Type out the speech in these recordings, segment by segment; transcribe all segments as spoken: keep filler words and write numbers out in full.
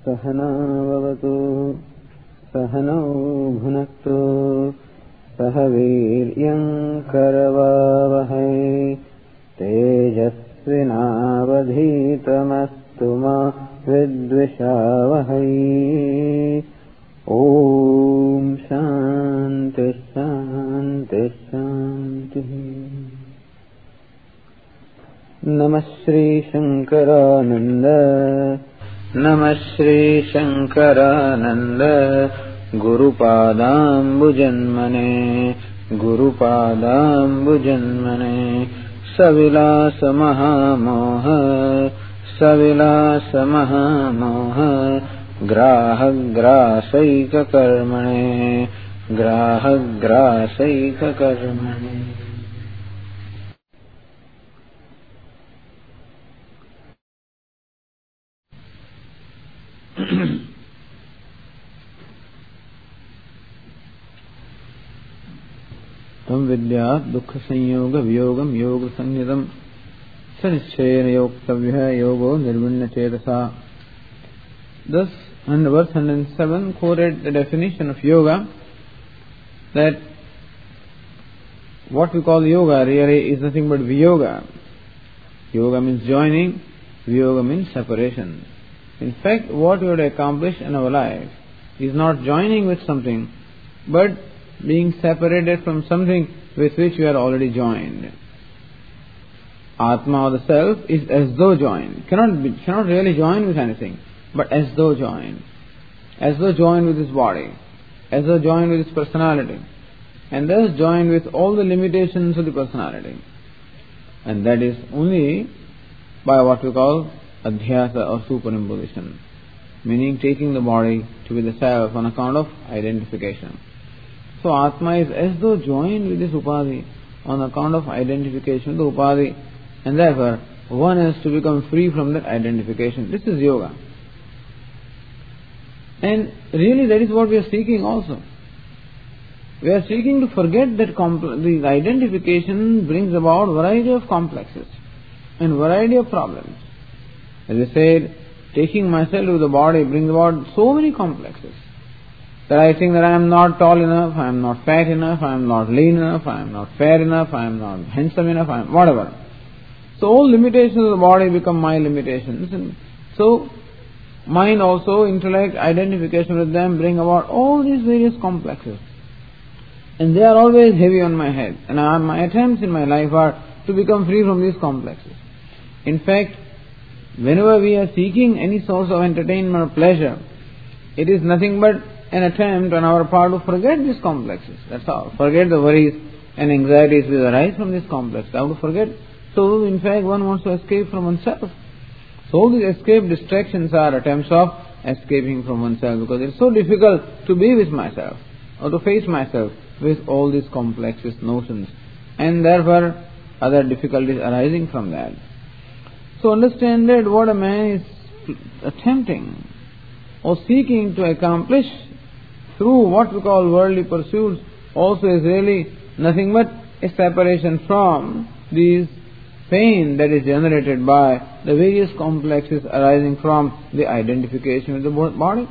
सहना भवतु सहनौ भुनक्तु सह वीर्यं करवावहै तेजस्विनावधीतमस्तु मा विद्विषावहै। ओम शांति शांति शांति। नमः श्री शंकरानंद नमः श्री शंकरानंद गुरुपादाम्बुजन्मने गुरुपादाम्बुजन्मने सविलास महामोह सविलास महामोह ग्राहग्रासैककर्मणे ग्राहग्रासैककर्मणे। तम विद्यात् दुख संयोग वियोगम योग संयतम सनिश्चयेन योक्तव्यः योगो निर्विण्ण चेतसा। Thus, under verse one hundred seven quoted the definition of yoga, that what we call yoga really is nothing but viyoga. Yoga means joining, viyoga means separation. In fact, what we have to accomplish in our life is not joining with something, but being separated from something with which we are already joined. Atma or the self is as though joined, cannot be, cannot really join with anything, but as though joined, as though joined with his body, as though joined with his personality, and thus joined with all the limitations of the personality. And that is only by what we call adhyasa or superimposition, meaning taking the body to be the self on account of identification. So Atma is as though joined with this upadhi on account of identification with the upadhi, and therefore one has to become free from that identification. This is yoga. And really that is what we are seeking also. We are seeking to forget that compl- the identification brings about variety of complexes and variety of problems. As I said, taking myself to the body brings about so many complexes. That I think that I am not tall enough, I am not fat enough, I am not lean enough, I am not fair enough, I am not handsome enough, I am whatever. So all limitations of the body become my limitations. And so mind also, intellect, identification with them bring about all these various complexes. And they are always heavy on my head. And I, my attempts in my life are to become free from these complexes. In fact, whenever we are seeking any source of entertainment or pleasure, it is nothing but an attempt on our part to forget these complexes. That's all. Forget the worries and anxieties which arise from these complexes. How to forget? So, in fact, one wants to escape from oneself. So, all these escape distractions are attempts of escaping from oneself, because it's so difficult to be with myself or to face myself with all these complexes, notions, and therefore other difficulties arising from that. So, understand that what a man is attempting or seeking to accomplish through what we call worldly pursuits also is really nothing but a separation from these pain that is generated by the various complexes arising from the identification with the body.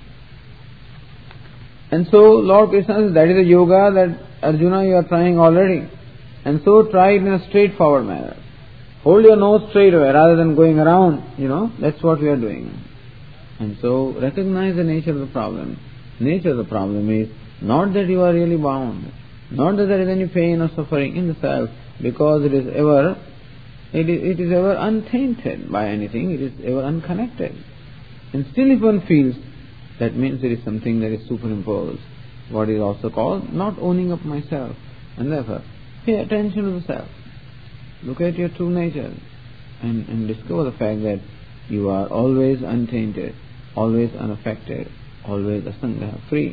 And so Lord Krishna says that is the yoga that Arjuna you are trying already. And so try it in a straightforward manner. Hold your nose straight away rather than going around, you know, that's what we are doing. And so recognize the nature of the problem. Nature of the problem is not that you are really bound, not that there is any pain or suffering in the self, because it is ever, it is, it is ever untainted by anything, it is ever unconnected. And still if one feels, that means there is something that is superimposed, what is also called not owning up myself. And therefore, pay attention to the self. Look at your true nature and, and discover the fact that you are always untainted, always unaffected, always asanga, free.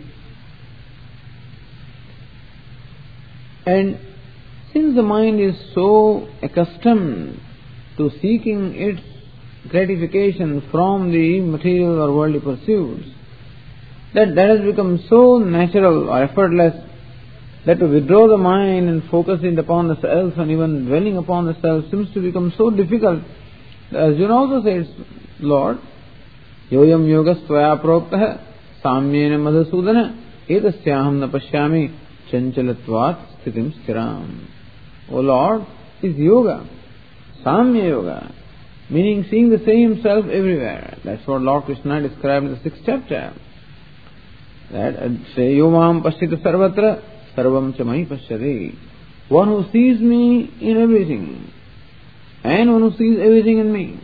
And since the mind is so accustomed to seeking its gratification from the material or worldly pursuits, that that has become so natural or effortless that to withdraw the mind and focus it upon the self and even dwelling upon the self seems to become so difficult. Arjuna also says, Lord, Yoyam yogas tvaya proktah samyena madhusudana etasyaham na pashyami chanchalatvat sthitim stiram. O Lord, is yoga, Samya yoga, meaning seeing the same self everywhere. That's what Lord Krishna described in the sixth chapter. That say Yomam Pashyata Sarvatra Sarvam Chamai Pashyati. One who sees me in everything, and one who sees everything in me.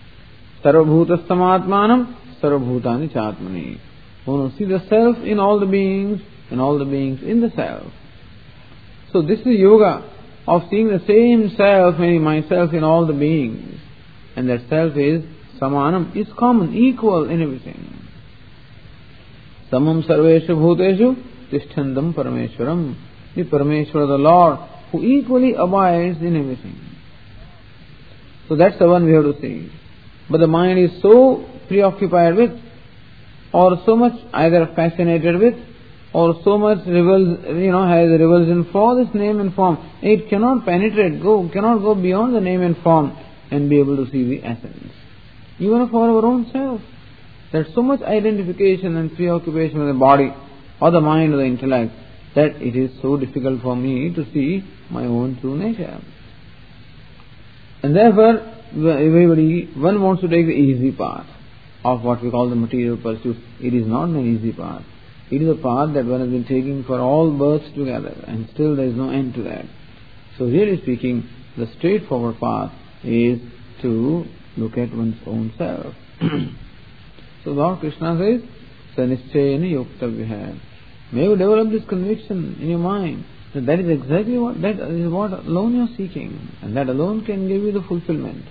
Sarvabhutastamatmanam Sarvabhutani Chatmani. One who sees the self in all the beings, and all the beings in the self. So this is yoga of seeing the same self, meaning myself in all the beings. And that self is samanam, is common, equal in everything. Samam sarveshu bhuteshu tishthandam parameshwaram. The Parameshwara, the Lord, who equally abides in everything. So that's the one we have to see. But the mind is so preoccupied with, or so much either fascinated with, or so much revels, you know, has a revulsion for this name and form. It cannot penetrate, go, cannot go beyond the name and form and be able to see the essence. Even for our own self. There's so much identification and preoccupation with the body, or the mind, or the intellect, that it is so difficult for me to see my own true nature. And therefore, everybody, one wants to take the easy path of what we call the material pursuit. It is not an easy path. It is a path that one has been taking for all births together, and still there is no end to that. So really speaking, the straightforward path is to look at one's own self. So Lord Krishna says, Sanischayana yoktavyaha. May you develop this conviction in your mind that that is exactly what, that is what alone you are seeking, and that alone can give you the fulfillment.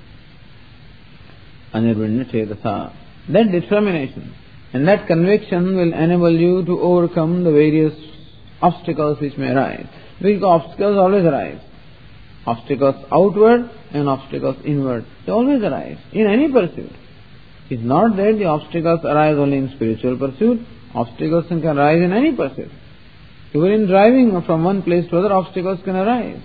Anirvinna chetasa. That determination and that conviction will enable you to overcome the various obstacles which may arise. Because obstacles always arise. Obstacles outward and obstacles inward. They always arise in any pursuit. It's not that the obstacles arise only in spiritual pursuit. Obstacles can arise in any pursuit. Even in driving from one place to other, obstacles can arise.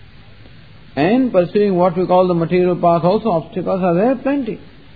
And pursuing what we call the material path also, obstacles are there plenty.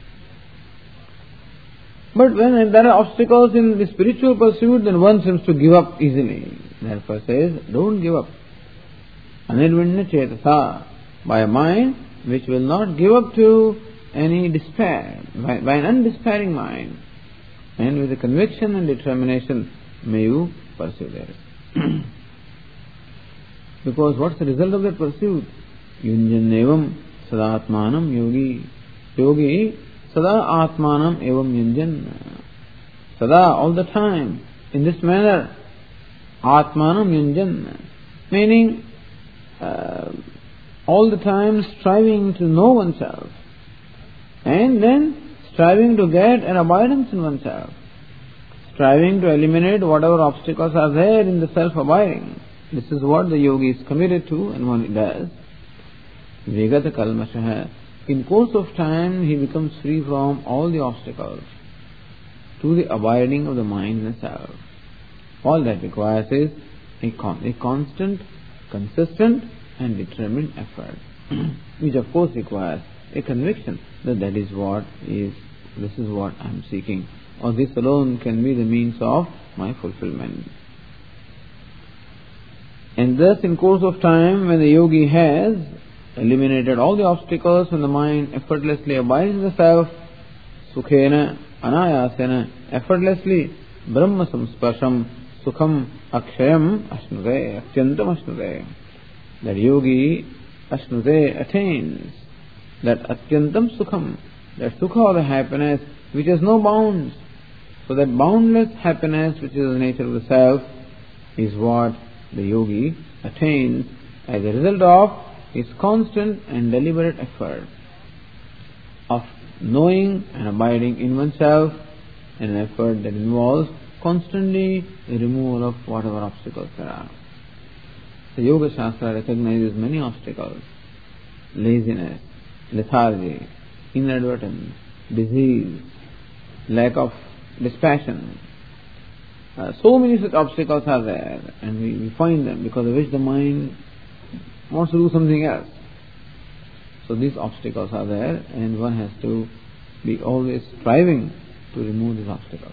But when there are obstacles in the spiritual pursuit, then one seems to give up easily. Therefore says, don't give up. Anirvinna chetasa, by a mind which will not give up to any despair, by, by an undespairing mind, and with a conviction and determination, may you pursue that. Because what's the result of that pursuit? Yunjannevam sadatmanam yogi. Yogi sada atmanam evam yunjan. Sada, all the time, in this manner, atmanam yunjan. Meaning, uh, all the time striving to know oneself. And then striving to get an abidance in oneself. Striving to eliminate whatever obstacles are there in the self-abiding. This is what the yogi is committed to, and when he does, Vegata kalmashaha. In course of time, he becomes free from all the obstacles to the abiding of the mind and self. All that requires is a, con- a constant, consistent and determined effort, which of course requires a conviction that that is what is, this is what I am seeking, or this alone can be the means of my fulfillment. And thus, in course of time, when the yogi has eliminated all the obstacles, when the mind effortlessly abides in the self, sukhena anayasena, effortlessly brahma samsparsham sukham akshayam ashnute, aktyantam ashnute. That yogi ashnute attains that atyantam sukham, that sukha or the happiness which has no bounds. So that boundless happiness which is the nature of the self is what the yogi attains as a result of his constant and deliberate effort of knowing and abiding in oneself, an effort that involves constantly the removal of whatever obstacles there are. The Yoga Shastra recognizes many obstacles: laziness, lethargy, inadvertence, disease, lack of dispassion. Uh, so many such obstacles are there, and we, we find them because of which the mind wants to do something else. So these obstacles are there, and one has to be always striving to remove this obstacle.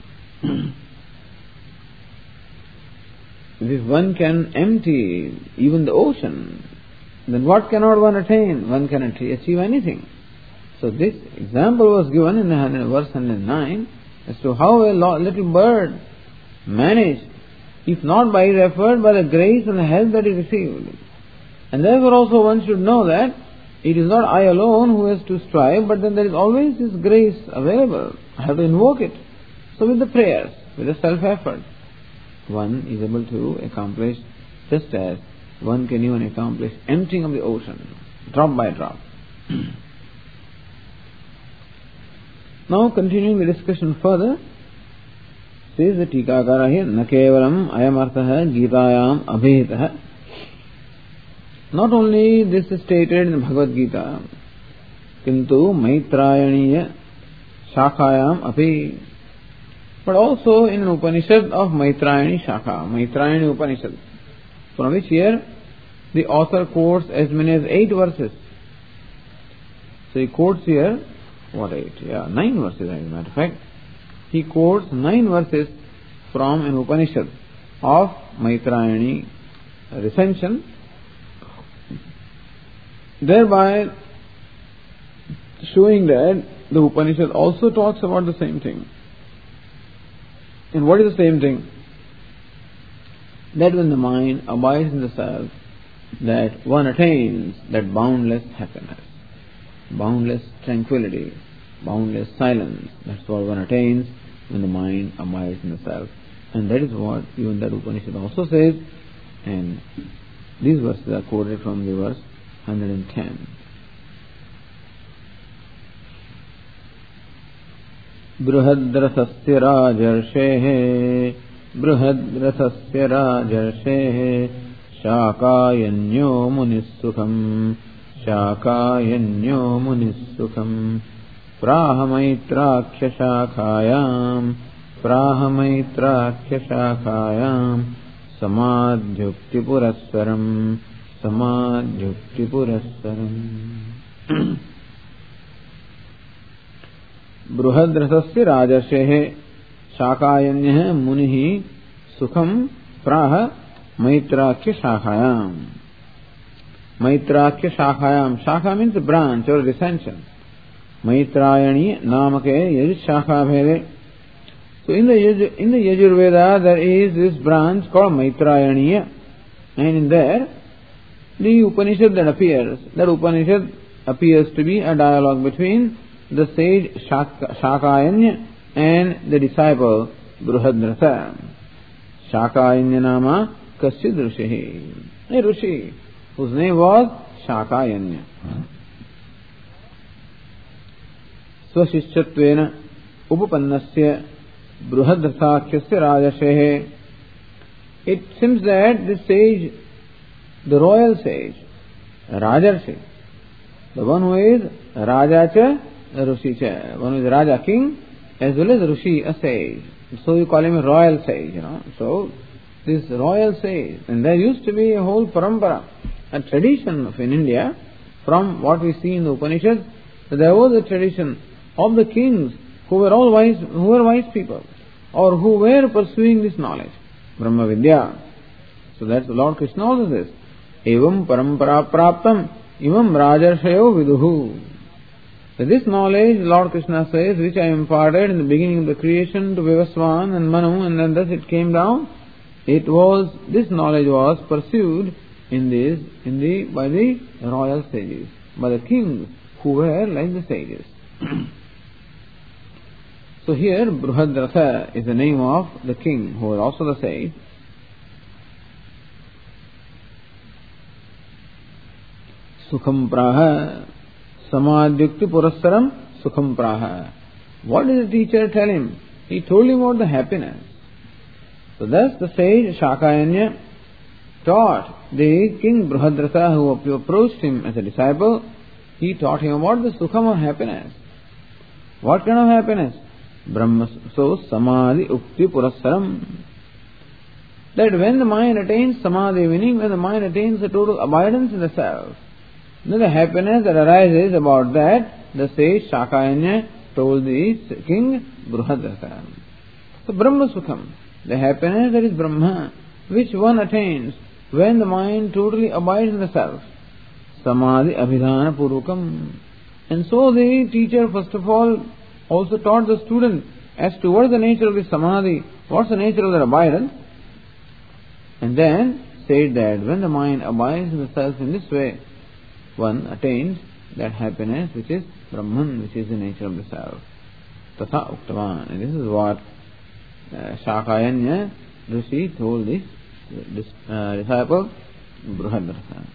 If one can empty even the ocean, then what cannot one attain? One can achieve anything. So this example was given in verse one hundred nine as to how a little bird managed, if not by his effort, by the grace and the help that he received. And therefore also one should know that it is not I alone who has to strive, but then there is always this grace available. I have to invoke it. So with the prayers, with the self-effort, one is able to accomplish just as one can even accomplish emptying of the ocean, drop by drop. Now continuing the discussion further, says the Tikakara here, Na kevalam ayam arthaha gitayam abhetaha. Not only this is stated in the Bhagavad Gita, kintu maitrayaniya shakhayam api, but also in an Upanishad of Maitrayani Shakha, Maitrayani Upanishad, from which here the author quotes as many as eight verses. So he quotes here, what eight? Yeah, nine verses as a matter of fact. He quotes nine verses from an Upanishad of Maitrayani recension, thereby showing that the Upanishad also talks about the same thing. And what is the same thing? That when the mind abides in the self, that one attains that boundless happiness, boundless tranquility, boundless silence. That's what one attains when the mind abides in the self. And that is what even that Upanishad also says. And these verses are quoted from the verse one hundred ten. Bruhadrathasya rajarshehe Bruhadrathasya rajarshehe Shakayanyo munissukham Shakayanyo munissukham Prahamaitraksha shakhayam Prahamaitraksha shakhayam Samadhyukti purassaram Samadhyukti purassaram. Bruhadrathasya rajarshehe Shakayanyah munihi sukham praha Maitraksha shakhayam. Maitraksha shakhayam. Shakha means branch or recension. Maitrayani namake yaj shakha bhede. So in the Yaj, in the Yajurveda there is this branch called Maitrayaniya, and in there the Upanishad that appears, that Upanishad appears to be a dialogue between the sage Shaka, Shakayanya and the disciple Bruhadratha. Shakayanya nama Kasyid Rishihi, a Rishi whose name was Shakayanya. Swashishchatvena Upapannasya Bruhadrathakshyasya Rajashehe. It seems that this sage, the royal sage, Rajarshi, the one who is Rajacha, Rishicha, one who is Raja king as well as Rishi, a sage. So you call him a royal sage, you know. So this royal sage, and there used to be a whole parampara, a tradition of in India, from what we see in the Upanishads, that there was a tradition of the kings who were all wise, who were wise people, or who were pursuing this knowledge, Brahma Vidya. So that's the Lord Krishna also says, Evam parampara praptam imam rajarshayo viduhu. So this knowledge, Lord Krishna says, which I imparted in the beginning of the creation to Vivaswan and Manu, and then thus it came down, it was, this knowledge was pursued in this, in the, by the royal sages, by the kings who were like the sages. So here, Bruhadratha is the name of the king who was also the sage. Sukham praha Samadhyukti purassaram Sukham praha. What did the teacher tell him? He told him about the happiness. So thus the sage Shakayanya taught the king Bruhadratha, who approached him as a disciple, he taught him about the Sukham of happiness. What kind of happiness? Brahma, so Samadhi Ukti Purassaram. That when the mind attains Samadhi, meaning when the mind attains a total abidance in the self, then the happiness that arises about that, the sage Shakayanya told the king Bruhadrata. So Brahma Sukham, the happiness that is Brahma, which one attains when the mind totally abides in the self. Samadhi Abhidhana Purukam. And so the teacher first of all also taught the student as to what is the nature of the Samadhi, what's the nature of the abidance, and then said that when the mind abides in the self in this way, one attains that happiness which is Brahman, which is the nature of the self. Tatha Uktavan. And this is what uh, Shakayanya Rishi told this, this uh, disciple Bruhadrata.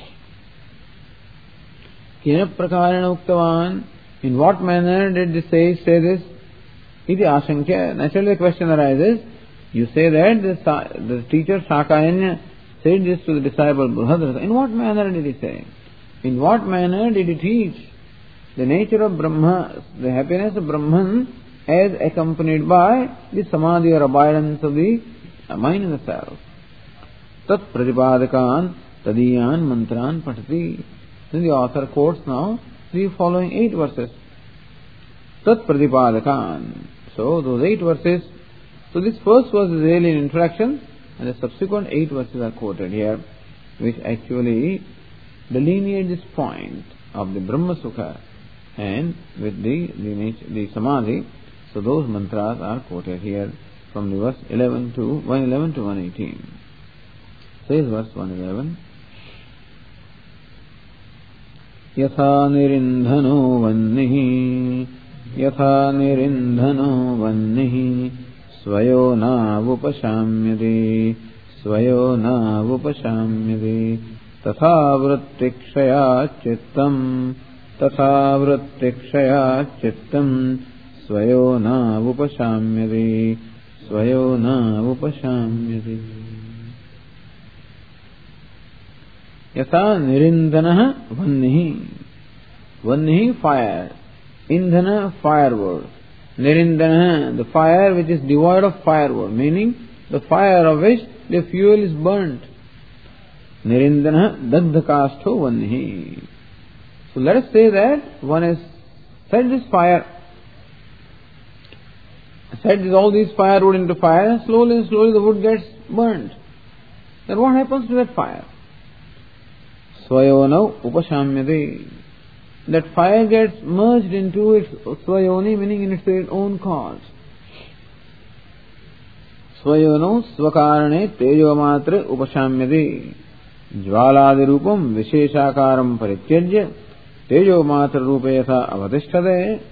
Kena prakarana Uktavan. In what manner did the sage say this? Iti ashankya. Naturally the question arises. You say that the, the teacher Shakayanya said this to the disciple Bruhadrata. In what manner did he say? In what manner did he teach the nature of Brahma, the happiness of Brahman as accompanied by the samadhi or abidance of the mind in the self? Tat pratipadakan tadiyan mantran patati. Then the author quotes now the following eight verses. Tat pratipadakan. So those eight verses. So this first verse is really an introduction, and the subsequent eight verses are quoted here, which actually delineate this point of the Brahma Sukha and with the the, nature, the Samadhi. So those mantras are quoted here from the verse eleven to one eleven to one eighteen. Says verse one eleven. Yatha nirindhano vannihi yatha nirindhano vannihi swayo navupashamyati swayo navupashamyati tatha vrittikshaya chittam tatha vrittikshaya chittam swayo navupashamyati swayo navupashamyati. Yatha nirindhana vannihi. Vannihi, fire. Indhana, firewood. Nirindhana, the fire which is devoid of firewood, meaning the fire of which the fuel is burnt. Nirindhana dagdhakastho vannihi. So let us say that one has set this fire, set all these firewood into fire, and slowly and slowly the wood gets burnt. Then what happens to that fire? Swayonau upashamyati. That fire gets merged into its swayoni, meaning in its own cause. Swayonau swakarane tejomatre upashamyati. Jvaladi rupam visheshakaram parityajya tejomatra rupayatha avatishtade.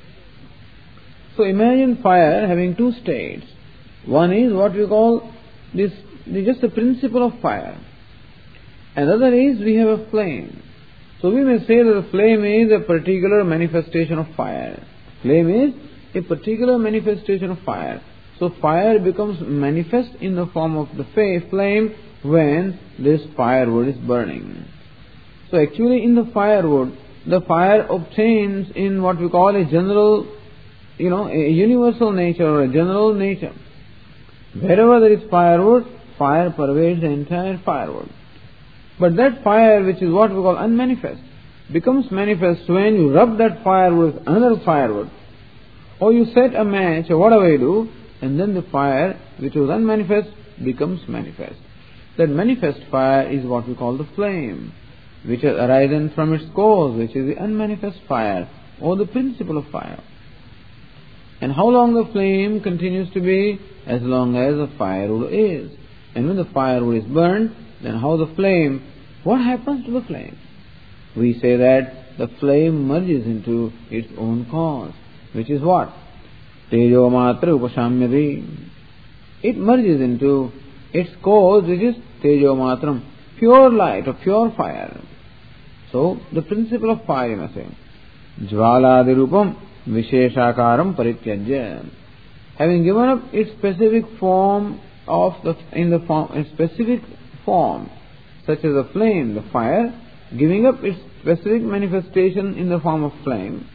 So imagine fire having two states. One is what we call this, just the principle of fire. Another is we have a flame. So we may say that the flame is a particular manifestation of fire. Flame is a particular manifestation of fire. So fire becomes manifest in the form of the flame when this firewood is burning. So actually in the firewood, the fire obtains in what we call a general, you know, a universal nature or a general nature. Wherever there is firewood, fire pervades the entire firewood. But that fire, which is what we call unmanifest, becomes manifest when you rub that firewood with another firewood, or you set a match, or whatever you do, and then the fire, which was unmanifest, becomes manifest. That manifest fire is what we call the flame, which has arisen from its cause, which is the unmanifest fire, or the principle of fire. And how long the flame continues to be? As long as the firewood is. And when the firewood is burned, then how the flame, what happens to the flame? We say that the flame merges into its own cause, which is what? Tejo matra upashamyati. It merges into its cause, which is tejo matram, pure light or pure fire. So, the principle of fire, you must say. Jvaladi rupam visheshakaram parityajya. Having given up its specific form of the, in the form, in specific form, such as the flame, the fire, giving up its specific manifestation in the form of flame.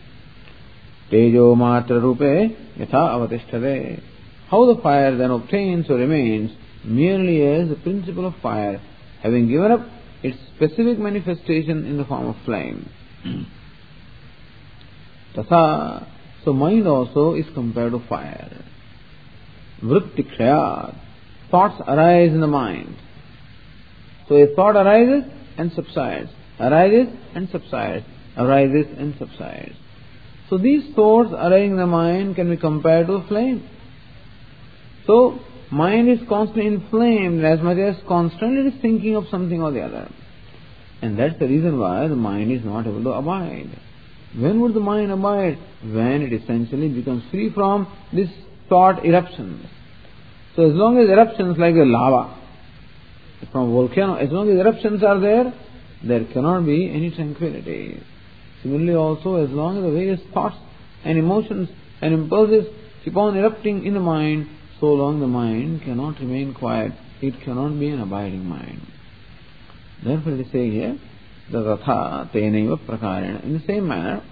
Tejo matra rupe yatha avatishtade. How the fire then obtains or remains merely as the principle of fire, having given up its specific manifestation in the form of flame. Tatha. So mind also is compared to fire. Vritti kshayat. Thoughts arise in the mind. So a thought arises and subsides, arises and subsides, arises and subsides. So these thoughts arising in the mind can be compared to a flame. So mind is constantly inflamed as much as constantly it is thinking of something or the other. And that's the reason why the mind is not able to abide. When would the mind abide? When it essentially becomes free from these thought eruptions. So as long as eruptions like the lava from a volcano, as long as eruptions are there, there cannot be any tranquility. Similarly also, as long as the various thoughts and emotions and impulses keep on erupting in the mind, so long the mind cannot remain quiet. It cannot be an abiding mind. Therefore they say here, the ratha tenaiva prakarena. In the same manner,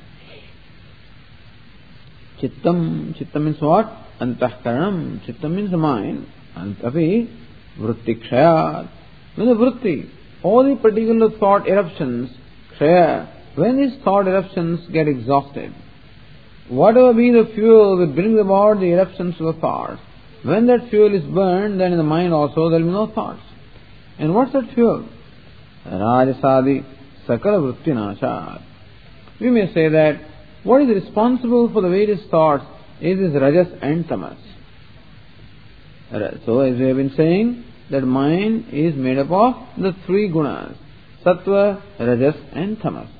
chittam, chittam means what? Antahkaranam. Chittam means the mind. Antapi vritti kshayat. When the vritti, all the particular thought eruptions, kshaya, when these thought eruptions get exhausted, whatever be the fuel that brings about the eruptions of the thoughts, when that fuel is burned, then in the mind also there will be no thoughts. And what's that fuel? Rajasadi sakala vritti nashat. We may say that what is responsible for the various thoughts is this rajas and tamas. So as we have been saying, that mind is made up of the three gunas, sattva, rajas and tamas.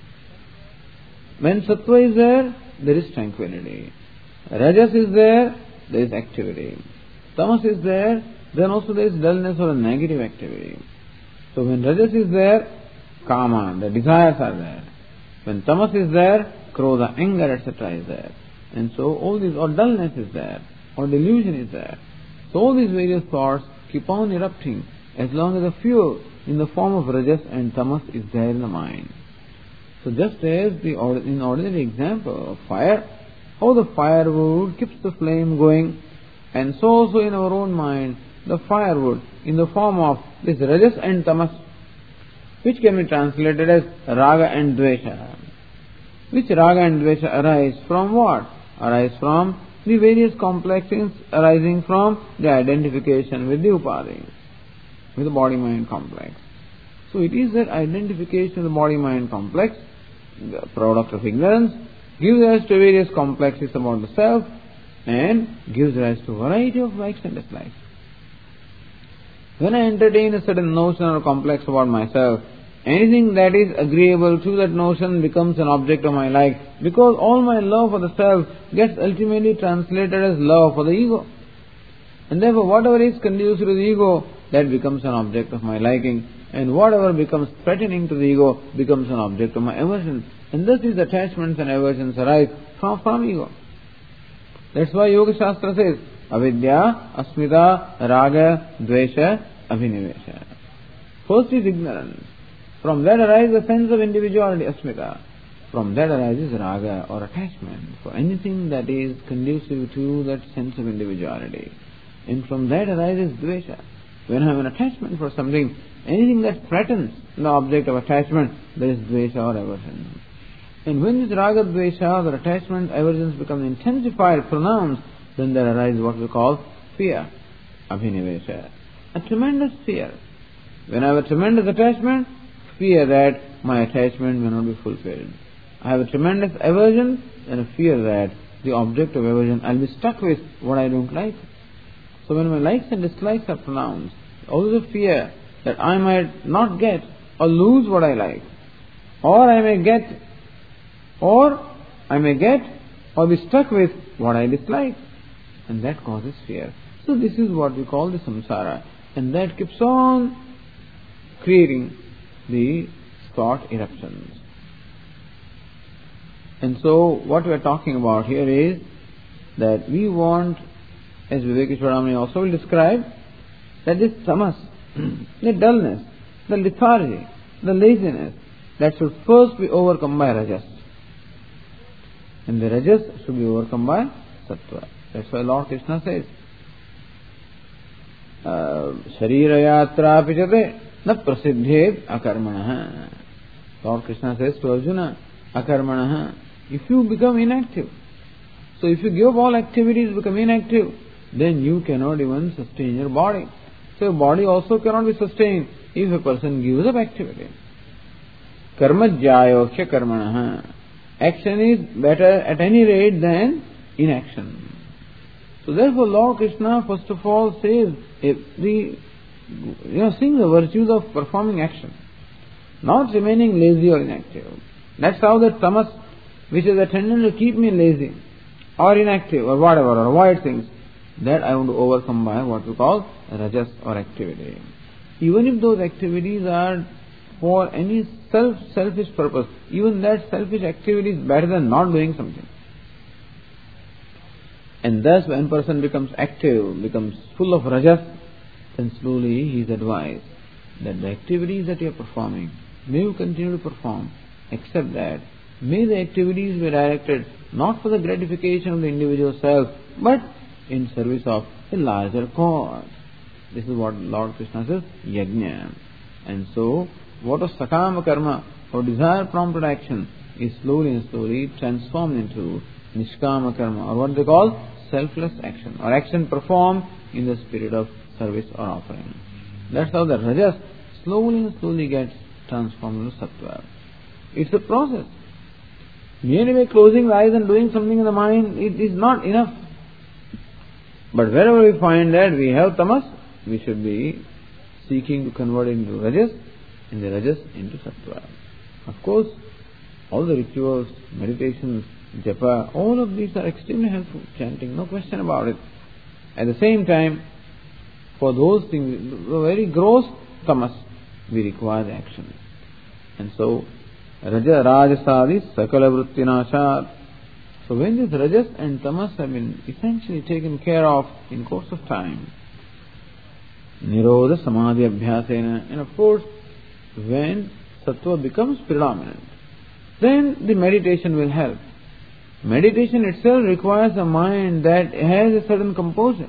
When sattva is there, there is tranquility. Rajas is there, there is activity. Tamas is there, then also there is dullness or a negative activity. So when rajas is there, kama, the desires are there. When tamas is there, krodha, anger, et cetera is there. And so all these, or dullness is there, or delusion is there. So all these various thoughts keep on erupting as long as the fuel in the form of rajas and tamas is there in the mind. So just as the in ordinary example of fire, how the firewood keeps the flame going, and so also in our own mind, the firewood in the form of this rajas and tamas, which can be translated as raga and dvesha. Which raga and dvesha arise from what? Arise from the various complexes arising from the identification with the upadhi, with the body-mind complex. So it is that identification of the body-mind complex, the product of ignorance, gives rise to various complexes about the self and gives rise to a variety of likes and dislikes. When I entertain a certain notion or complex about myself, anything that is agreeable to that notion becomes an object of my like, because all my love for the self gets ultimately translated as love for the ego. And therefore whatever is conducive to the ego, that becomes an object of my liking, and whatever becomes threatening to the ego becomes an object of my aversion. And thus these attachments and aversions arise from, from ego. That's why Yoga Shastra says, avidya, asmita, raga, dvesha, abhinivesha. First is ignorance. From that arises a sense of individuality, asmita. From that arises raga or attachment for anything that is conducive to that sense of individuality. And from that arises dvesha. When I have an attachment for something, anything that threatens the object of attachment, there is dvesha or aversion. And when this raga, dvesha, or attachment, aversions become intensified, pronounced, then there arises what we call fear, abhinivesha. A tremendous fear. When I have a tremendous attachment, fear that my attachment may not be fulfilled. I have a tremendous aversion and a fear that the object of aversion, I'll be stuck with what I don't like. So when my likes and dislikes are pronounced, also the fear that I might not get or lose what I like, or I may get, or I may get or be stuck with what I dislike, and that causes fear. So this is what we call the samsara, and that keeps on creating the thought eruptions. And so what we are talking about here is that we want, as Vivekeshwaramani also will describe, that this tamas, the dullness, the lethargy, the laziness, that should first be overcome by rajas. And the rajas should be overcome by sattva. That's why Lord Krishna says, Sharira yatra pichate na prasiddhed akarmanaha. Lord Krishna says to Arjuna, akarmanaha, if you become inactive, So if you give up all activities, become inactive, then you cannot even sustain your body. So your body also cannot be sustained if a person gives up activity. Karmajyayoksha karmanaha. Action is better at any rate than inaction. So therefore Lord Krishna first of all says, every, you know, sing the virtues of performing action, not remaining lazy or inactive. That's how the tamas, which is a tendency to keep me lazy or inactive or whatever, or avoid things, that I want to overcome by what we call rajas or activity. Even if those activities are for any self selfish purpose, even that selfish activity is better than not doing something. And thus when person becomes active, becomes full of rajas, then slowly he is advised that the activities that you are performing, may you continue to perform, except that may the activities be directed not for the gratification of the individual self, but in service of a larger cause. This is what Lord Krishna says, yajna. And so, what was sakama karma, or desire prompted action, is slowly and slowly transformed into nishkama karma, or what they call selfless action, or action performed in the spirit of service or offering. That's how the rajas slowly and slowly gets transformed into sattva. It's a process. Merely by closing the eyes and doing something in the mind, it is not enough. But wherever we find that we have tamas, we should be seeking to convert it into rajas, and the rajas into sattva. Of course, all the rituals, meditations, japa, all of these are extremely helpful. Chanting, no question about it. At the same time, for those things, the very gross tamas, we require the action. And so, raja rajasadi sakala vrittinashat. So when these rajas and tamas have been essentially taken care of in course of time, nirodha samadhi abhyasena, and of course, when sattva becomes predominant, then the meditation will help. Meditation itself requires a mind that has a certain composure.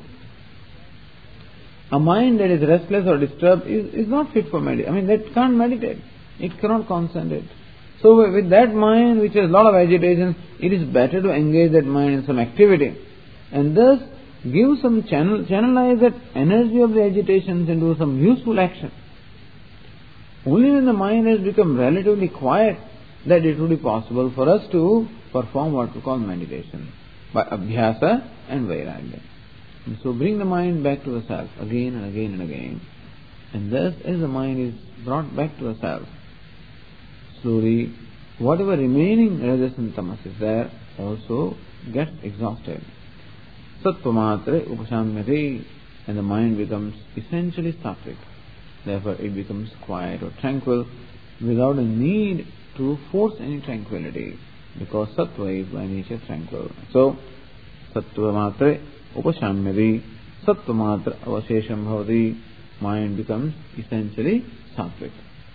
A mind that is restless or disturbed is, is not fit for meditation. I mean, that can't meditate. It cannot concentrate. So with that mind which has a lot of agitation, it is better to engage that mind in some activity, and thus give some channel, channelize that energy of the agitations into some useful action. Only when the mind has become relatively quiet, that it would be possible for us to perform what we call meditation by abhyasa and vairagya. And so bring the mind back to the self again and again and again. And thus, as the mind is brought back to the self, slowly whatever remaining rajas and tamas is there also gets exhausted. Sattvamatre upashamyate, and the mind becomes essentially sattvic. Therefore it becomes quiet or tranquil without a need to force any tranquility, because sattva is by nature tranquil. So, sattvamatre upashamyate, sattvamatre avashesham bhavati, mind becomes essentially sattvic.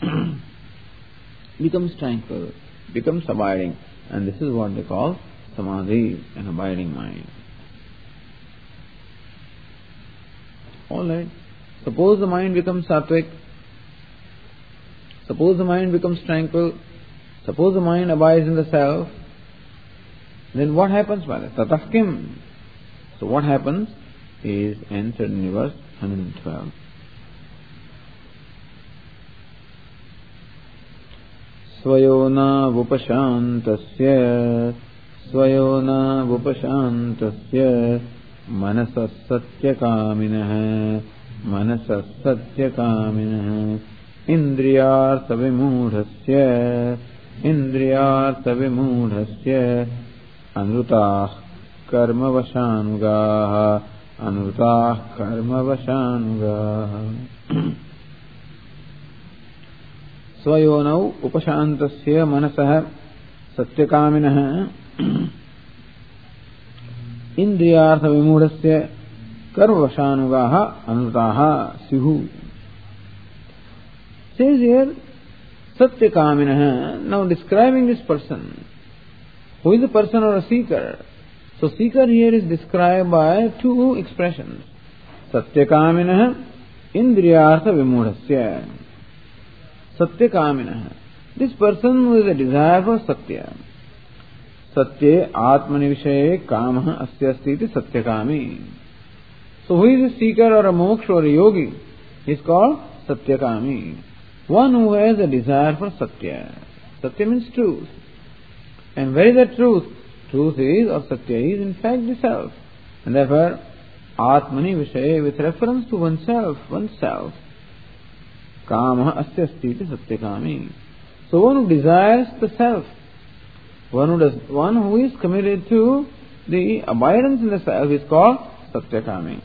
Becomes tranquil, becomes abiding, and this is what they call samadhi, an abiding mind. Alright, suppose the mind becomes sattvic, suppose the mind becomes tranquil, suppose the mind abides in the self, then what happens by that? Tatah kim. So what happens is answered in verse one hundred twelve. Swayona vupashantasya swayona vupashantasya manasas satyakamina manasas satyakamina indriyartha vimudhasya indriyartha vimudhasya anrutah karma vashanugaha anrutah karma vashanugaha. Swayonav upashantasya manasah satyakaminah indriyartha vimudhasya karma vashanugaha anrutaha syuhu. Says here satyakaminah, now describing this person. Who is a person or a seeker? So seeker here is described by two expressions. Satyakaminah indriyartha vimudhasya. Satyakamina. This person who has a desire for Satya. Satye Atmani Vishaye Kamaha Asya Stiti Satyakami. So who is a seeker or a moksha or a yogi? He is called Satyakami. One who has a desire for Satya. Satya means truth. And where is the truth? Truth is, or Satya is, in fact, the self. And therefore, Atmani Vishaye, with reference to oneself, oneself, Kamaha Asya Stiti Satyakami. So one who desires the self, one who does, one who is committed to the abidance in the self is called Satyakami.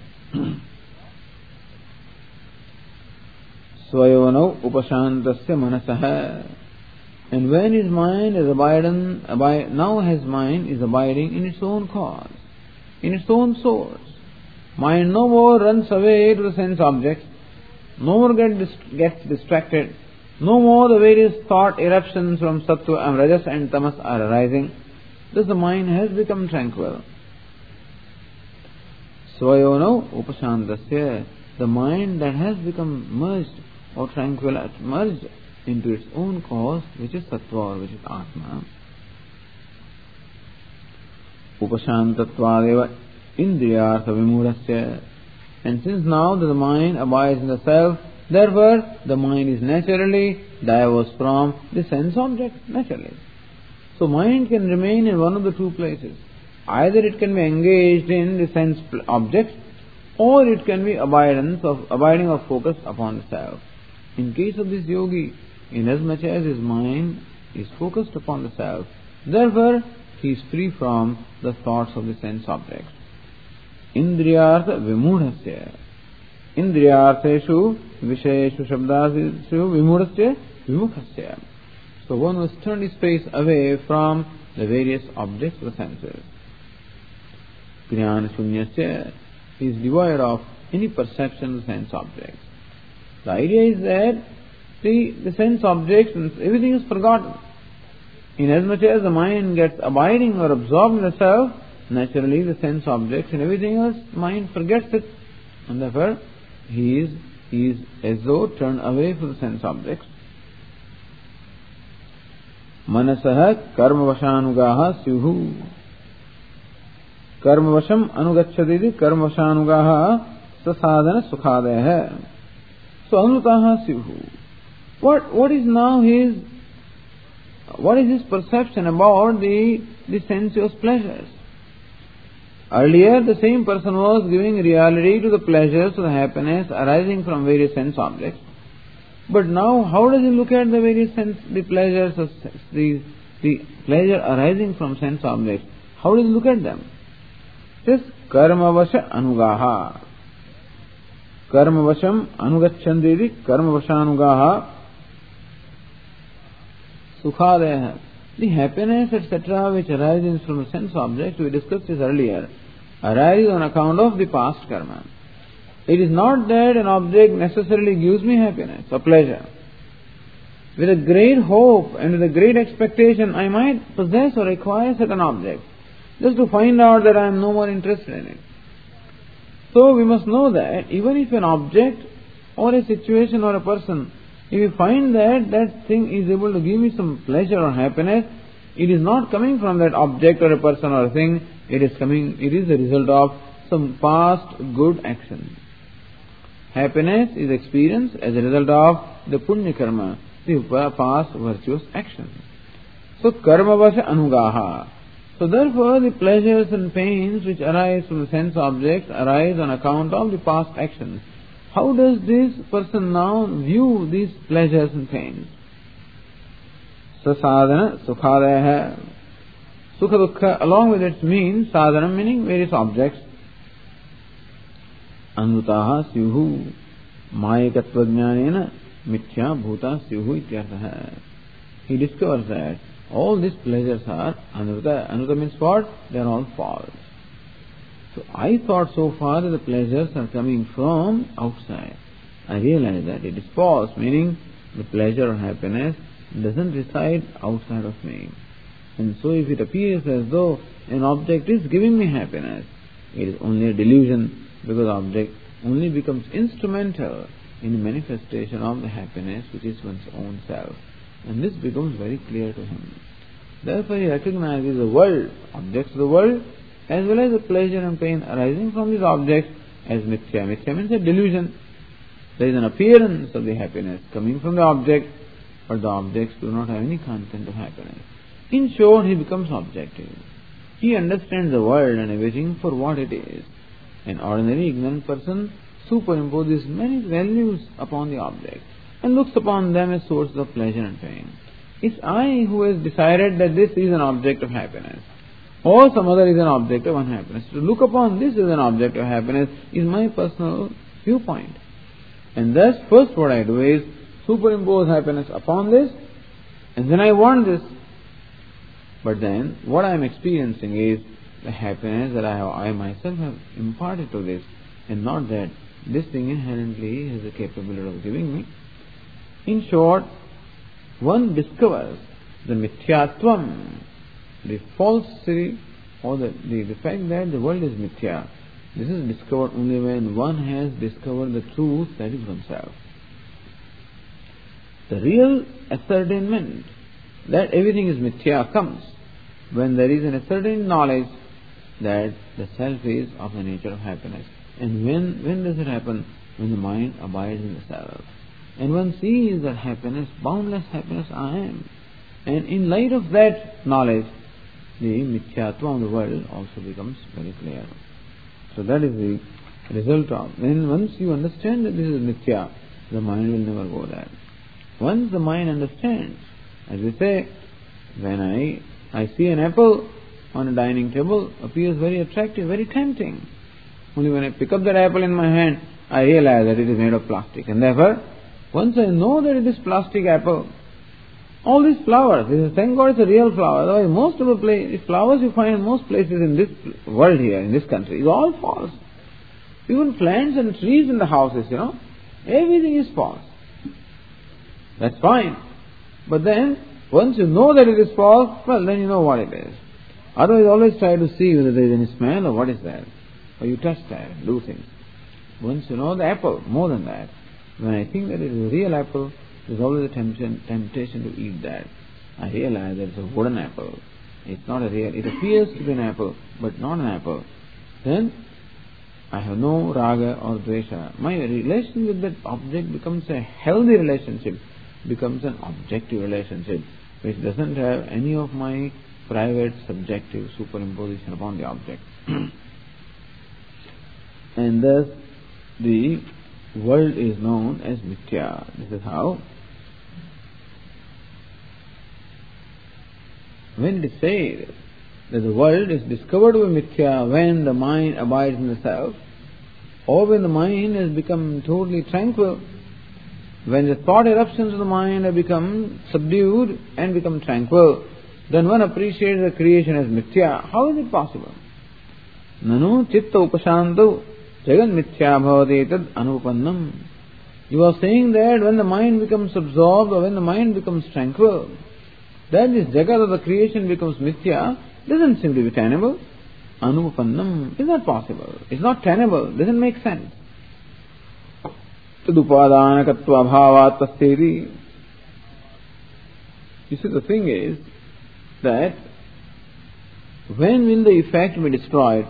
Swayonau upashantasya manasaha. And when his mind is abiding, abide, now his mind is abiding in its own cause, in its own source. Mind no more runs away to the sense objects, no more get dist- gets distracted, no more the various thought eruptions from sattva and rajas and tamas are arising. Thus the mind has become tranquil. Swayonau upashantasya. The mind that has become merged or tranquil, merged into its own cause, which is sattva or which is atma. Upashantatvadeva indriyartha vimurasya. And since now the mind abides in the self, therefore the mind is naturally diverse from the sense object, naturally. So mind can remain in one of the two places. Either it can be engaged in the sense object, or it can be abidance of abiding or focus upon the self. In case of this yogi, inasmuch as his mind is focused upon the self, therefore he is free from the thoughts of the sense objects. Indriyartha vimudhasya. Indriyartheshu vishayeshu shabdashu vimudhasya vimukhasya. So one must turn his face away from the various objects of the senses. Jnana shunyasya. He is devoid of any perception of the sense objects. The idea is that the, the sense objects and everything is forgotten. Inasmuch as the mind gets abiding or absorbed in the self, naturally the sense objects and everything else, mind forgets it. And therefore he is, he is as though turned away from the sense objects. Manasaha karma vashanugaha syuhu. Karma vasham anugacchadidi karma vashanugaha sasadana sukhadaya. So anutaha syuhu. What what is now his what is his perception about the the sensuous pleasures? Earlier the same person was giving reality to the pleasures, to the happiness arising from various sense objects. But now how does he look at the various sense the pleasures of the the pleasure arising from sense objects? How does he look at them? This karma vasha anugaha. Karma vasham anugachandidi karma vashanugaha sukhadaya. The happiness, et cetera, which arises from the sense object, we discussed this earlier, arises on account of the past karma. It is not that an object necessarily gives me happiness or pleasure. With a great hope and with a great expectation, I might possess or acquire certain object, just to find out that I am no more interested in it. So we must know that even if an object or a situation or a person, if we find that that thing is able to give me some pleasure or happiness, it is not coming from that object or a person or a thing, it is coming, it is the result of some past good action. Happiness is experienced as a result of the punya karma, the past virtuous action. So karma vasha anugaha. So therefore the pleasures and pains which arise from the sense objects arise on account of the past actions. How does this person now view these pleasures and pains? Sasadana sukhadaya. Sukha dukkha, along with its means, sadhana meaning various objects. Anutaha syuhu mayakatva jnanena mithya bhuta syuhu ityartha. He discovers that all these pleasures are anuta. Anuta means what? They are all false. So I thought so far that the pleasures are coming from outside. I realize that it is false, meaning the pleasure or happiness doesn't reside outside of me. And so if it appears as though an object is giving me happiness, it is only a delusion, because object only becomes instrumental in the manifestation of the happiness which is one's own self. And this becomes very clear to him. Therefore he recognizes the world, objects of the world, as well as the pleasure and pain arising from these objects as mithya. Mithya means a delusion. There is an appearance of the happiness coming from the object, but the objects do not have any content of happiness. In short, he becomes objective. He understands the world and everything for what it is. An ordinary ignorant person superimposes many values upon the object and looks upon them as sources of pleasure and pain. It's I who has decided that this is an object of happiness, or some other is an object of unhappiness. To look upon this as an object of happiness is my personal viewpoint. And thus, first what I do is superimpose happiness upon this, and then I want this. But then, what I am experiencing is the happiness that I, have, I myself have imparted to this, and not that this thing inherently has the capability of giving me. In short, one discovers the mithyatvam, the falsity, or the, the, the fact that the world is mithya. This is discovered only when one has discovered the truth that is oneself. The real ascertainment that everything is mithya comes when there is an ascertained knowledge that the self is of the nature of happiness. And when, when does it happen? When the mind abides in the self. And one sees that happiness, boundless happiness I am. And in light of that knowledge, the mithyatva of the world also becomes very clear. So that is the result of. Then once you understand that this is mithya, the mind will never go there. Once the mind understands, as we say, when I, I see an apple on a dining table, appears very attractive, very tempting. Only when I pick up that apple in my hand, I realize that it is made of plastic. And therefore, once I know that it is plastic apple, all these flowers, this is, thank God it's a real flower. Otherwise, most of the place, flowers you find in most places in this world here, in this country, is all false. Even plants and trees in the houses, you know, everything is false. That's fine. But then, once you know that it is false, well, then you know what it is. Otherwise, always try to see whether there is any smell or what is there. Or you touch that, do things. Once you know the apple, more than that, when I think that it is a real apple, there is always a temptation, temptation to eat that. I realize that it's a wooden apple. It's not a real, it appears to be an apple, but not an apple. Then, I have no raga or dvesha. My relation with that object becomes a healthy relationship, becomes an objective relationship, which doesn't have any of my private subjective superimposition upon the object. And thus, the world is known as mithya. This is how. When it is said that the world is discovered by mithya when the mind abides in the self, or when the mind has become totally tranquil, when the thought eruptions of the mind have become subdued and become tranquil, then one appreciates the creation as mithya. How is it possible? Nanu chitta upashanto jagan mithya bhavati tad anupannam. You are saying that when the mind becomes absorbed or when the mind becomes tranquil, that this jagat of the creation becomes mithya, doesn't seem to be tenable. Anupannam is not possible. It's not tenable. Doesn't make sense. Tadupadanakatva bhavat tasteri. You see, the thing is that when will the effect be destroyed?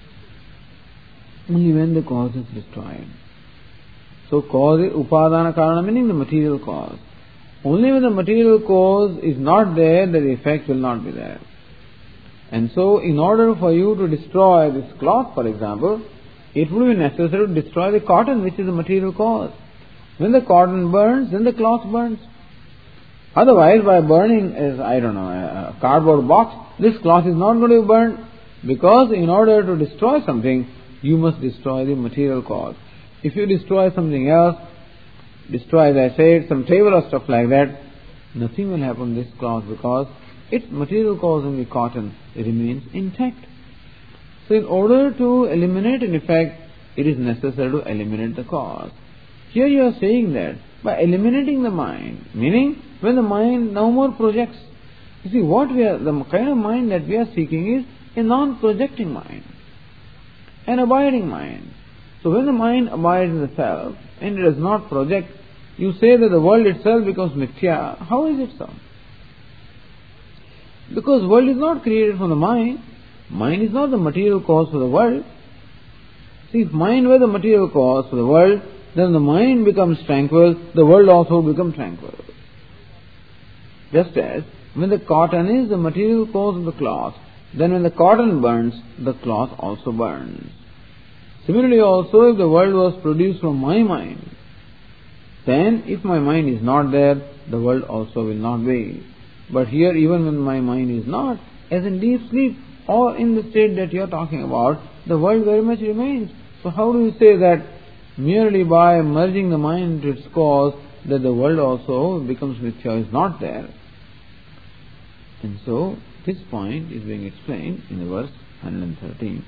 Only when the cause is destroyed. So cause is upadana karana, meaning the material cause. Only when the material cause is not there, that the effect will not be there. And so, in order for you to destroy this cloth, for example, it would be necessary to destroy the cotton, which is the material cause. When the cotton burns, then the cloth burns. Otherwise, by burning, as I don't know, a cardboard box, this cloth is not going to be burned, because in order to destroy something, you must destroy the material cause. If you destroy something else, destroy, as I said, some table or stuff like that, nothing will happen to this cloth, because its material cause in the cotton remains intact. So in order to eliminate an effect, it is necessary to eliminate the cause. Here you are saying that by eliminating the mind, meaning when the mind no more projects. You see, what we are, the kind of mind that we are seeking is a non-projecting mind, an abiding mind. So when the mind abides in the self and it does not project, you say that the world itself becomes mithya. How is it so? Because world is not created from the mind. Mind is not the material cause for the world. See, if mind were the material cause for the world, then the mind becomes tranquil, the world also becomes tranquil. Just as when the cotton is the material cause of the cloth, then when the cotton burns, the cloth also burns. Similarly also, if the world was produced from my mind, then if my mind is not there, the world also will not be. But here, even when my mind is not, as in deep sleep or in the state that you are talking about, the world very much remains. So how do you say that merely by merging the mind into its cause, that the world also becomes mithya, is not there? And so, this point is being explained in the verse one hundred thirteen.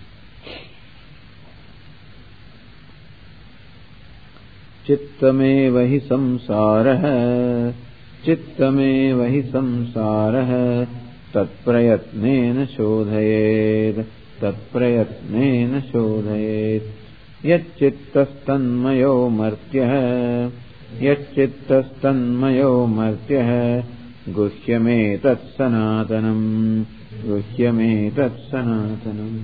चित्तमेव हि संसारः चित्तमेव हि संसारः तत्प्रयत्नेन शोधयेत् तत्प्रयत्नेन शोधयेत् यच्चित्तस्तन्मयो मर्त्यः यच्चित्तस्तन्मयो मर्त्यः गुह्यमेतत् सनातनम् गुह्यमेतत् सनातनम्.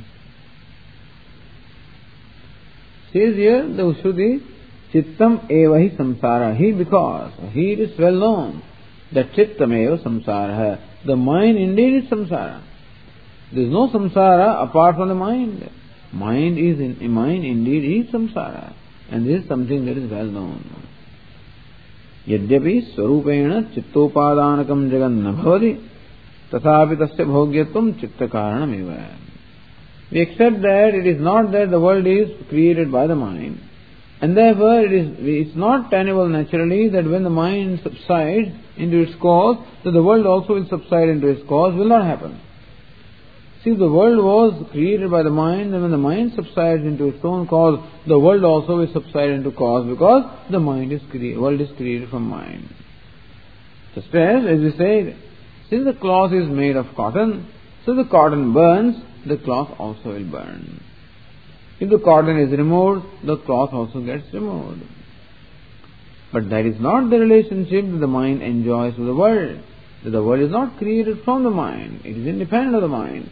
Says here the Shruti, Chittam eva hi samsara. He, because he is well known that Chittam eva samsara. The mind indeed is samsara. There is no samsara apart from the mind. Mind is in, mind indeed is samsara, and this is something that is well known. Yadyapi swarupena chittopadanakam jagan na bhavati tathapi tasya bhogyatvam chitta karanam eva. We accept that it is not that the world is created by the mind, and therefore it is it's not tenable naturally that when the mind subsides into its cause, that the world also will subside into its cause. Will not happen. See, the world was created by the mind, and when the mind subsides into its own cause, the world also will subside into cause, because the mind is cre- world is created from mind. Just as, as we said, since the cloth is made of cotton, so the cotton burns, the cloth also will burn. If the cotton is removed, the cloth also gets removed. But that is not the relationship that the mind enjoys with the world. That the world is not created from the mind. It is independent of the mind.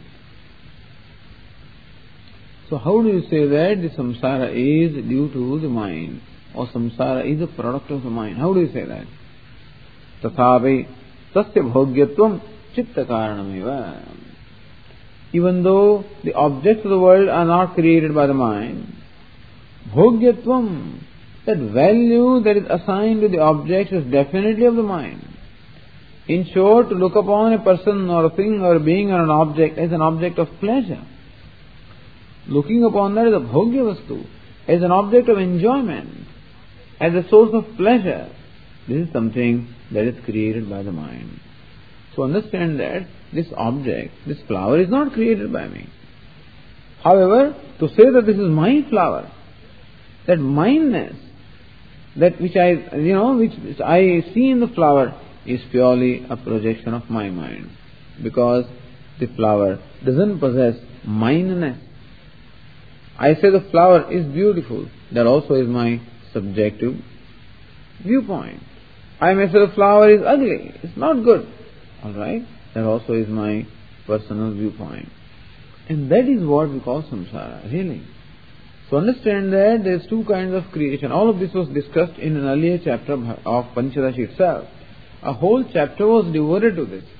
So how do you say that the samsara is due to the mind, or samsara is a product of the mind? How do you say that? Tathapi tasya bhogyatvam chitta karanameva. Even though the objects of the world are not created by the mind, bhogyatvam, that value that is assigned to the objects is definitely of the mind. In short, to look upon a person or a thing or a being or an object as an object of pleasure, looking upon that as a bhogya vastu, as an object of enjoyment, as a source of pleasure, this is something that is created by the mind. So understand that this object, this flower is not created by me. However, to say that this is my flower, that mindness, that which I, you know, which I see in the flower is purely a projection of my mind, because the flower doesn't possess mindness. I say the flower is beautiful, that also is my subjective viewpoint. I may say the flower is ugly, it's not good. Alright, that also is my personal viewpoint. And that is what we call samsara, really. So understand that there is two kinds of creation. All of this was discussed in an earlier chapter of Panchadashi itself. A whole chapter was devoted to this.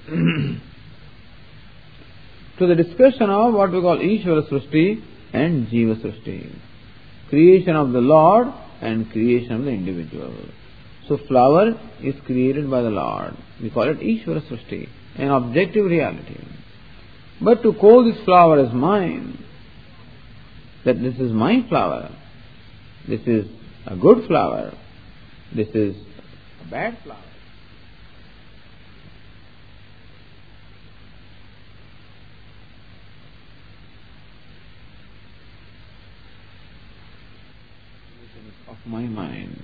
To the discussion of what we call Ishvara Srishti and Jiva Srishti. Creation of the Lord and creation of the individual. So flower is created by the Lord. We call it Ishvara Srishti, an objective reality. But to call this flower as mine, that this is my flower, this is a good flower, this is a bad flower, of my mind.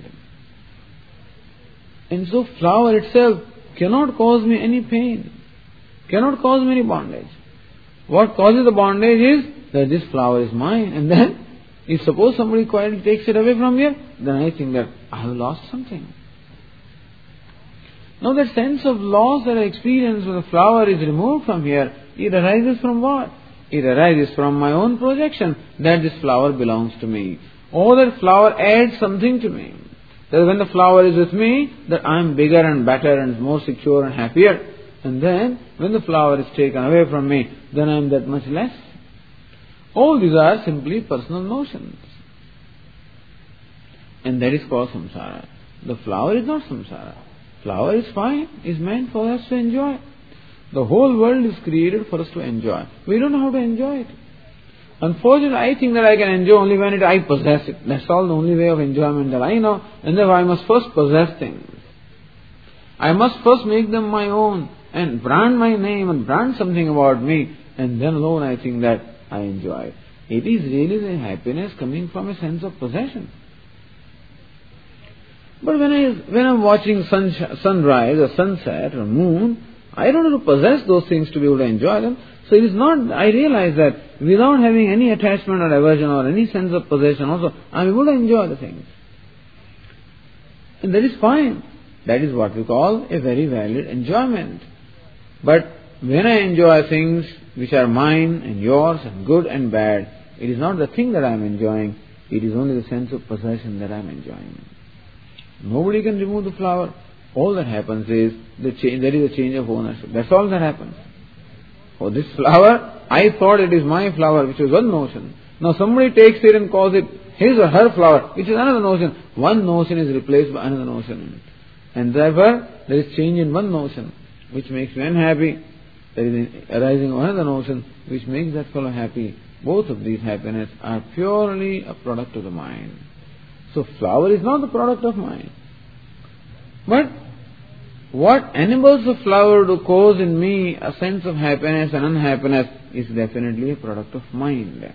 And so flower itself cannot cause me any pain, cannot cause me any bondage. What causes the bondage is that this flower is mine, and then if suppose somebody quietly takes it away from here, then I think that I have lost something. Now that sense of loss that I experience when the flower is removed from here, it arises from what? It arises from my own projection that this flower belongs to me. Or that flower adds something to me. That when the flower is with me, that I am bigger and better and more secure and happier. And then, when the flower is taken away from me, then I am that much less. All these are simply personal notions. And that is called samsara. The flower is not samsara. Flower is fine, is meant for us to enjoy. The whole world is created for us to enjoy. We don't know how to enjoy it. Unfortunately, I think that I can enjoy only when it, I possess it. That's all the only way of enjoyment that I know. And therefore I must first possess things. I must first make them my own and brand my name and brand something about me. And then alone I think that I enjoy it. It is really the happiness coming from a sense of possession. But when I when I'm watching sun, sunrise or sunset or moon, I don't have to possess those things to be able to enjoy them. So it is not, I realize that without having any attachment or aversion or any sense of possession also, I'm able to enjoy the things. And that is fine. That is what we call a very valid enjoyment. But when I enjoy things which are mine and yours and good and bad, it is not the thing that I am enjoying, it is only the sense of possession that I am enjoying. Nobody can remove the flower. All that happens is the change, there is a change of ownership. That's all that happens. Oh, this flower, I thought it is my flower, which was one notion. Now somebody takes it and calls it his or her flower, which is another notion. One notion is replaced by another notion. And therefore, there is change in one notion, which makes me unhappy. There is arising of another notion, which makes that fellow happy. Both of these happiness are purely a product of the mind. So flower is not the product of mind. But what enables the flower to cause in me a sense of happiness and unhappiness is definitely a product of mind.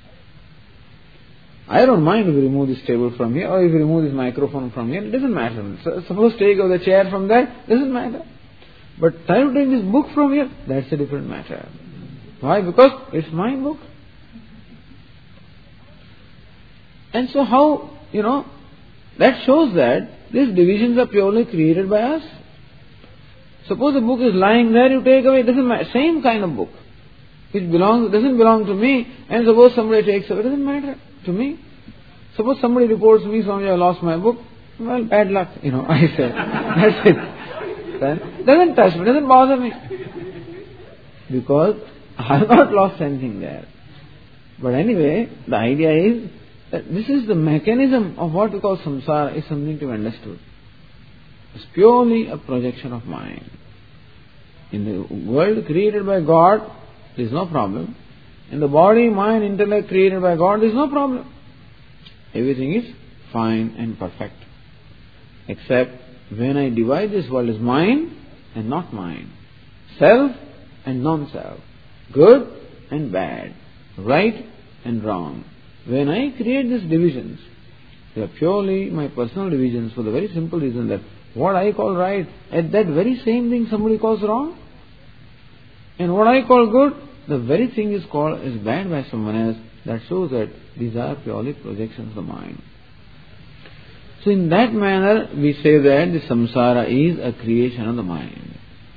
I don't mind if you remove this table from here or if you remove this microphone from here, it doesn't matter. So, suppose take out the chair from there, doesn't matter. But try to take this book from here, that's a different matter. Why? Because it's my book. And so how, you know, that shows that these divisions are purely created by us. Suppose the book is lying there, you take away, it doesn't matter. Same kind of book. It belongs, doesn't belong to me, and suppose somebody takes away, it doesn't matter to me. Suppose somebody reports me, somebody, I lost my book, well, bad luck, you know, I say. That's it. Then, doesn't touch me, doesn't bother me. Because I have not lost anything there. But anyway, the idea is that this is the mechanism of what we call samsara, is something to be understood. It's purely a projection of mind. In the world created by God, there is no problem. In the body, mind, intellect created by God, there is no problem. Everything is fine and perfect. Except when I divide this world as mine and not mine. Self and non-self. Good and bad. Right and wrong. When I create these divisions, they are purely my personal divisions for the very simple reason that what I call right, at that very same thing somebody calls wrong. And what I call good, the very thing is called is bad by someone else. That shows that these are purely projections of the mind. So in that manner, we say that the samsara is a creation of the mind.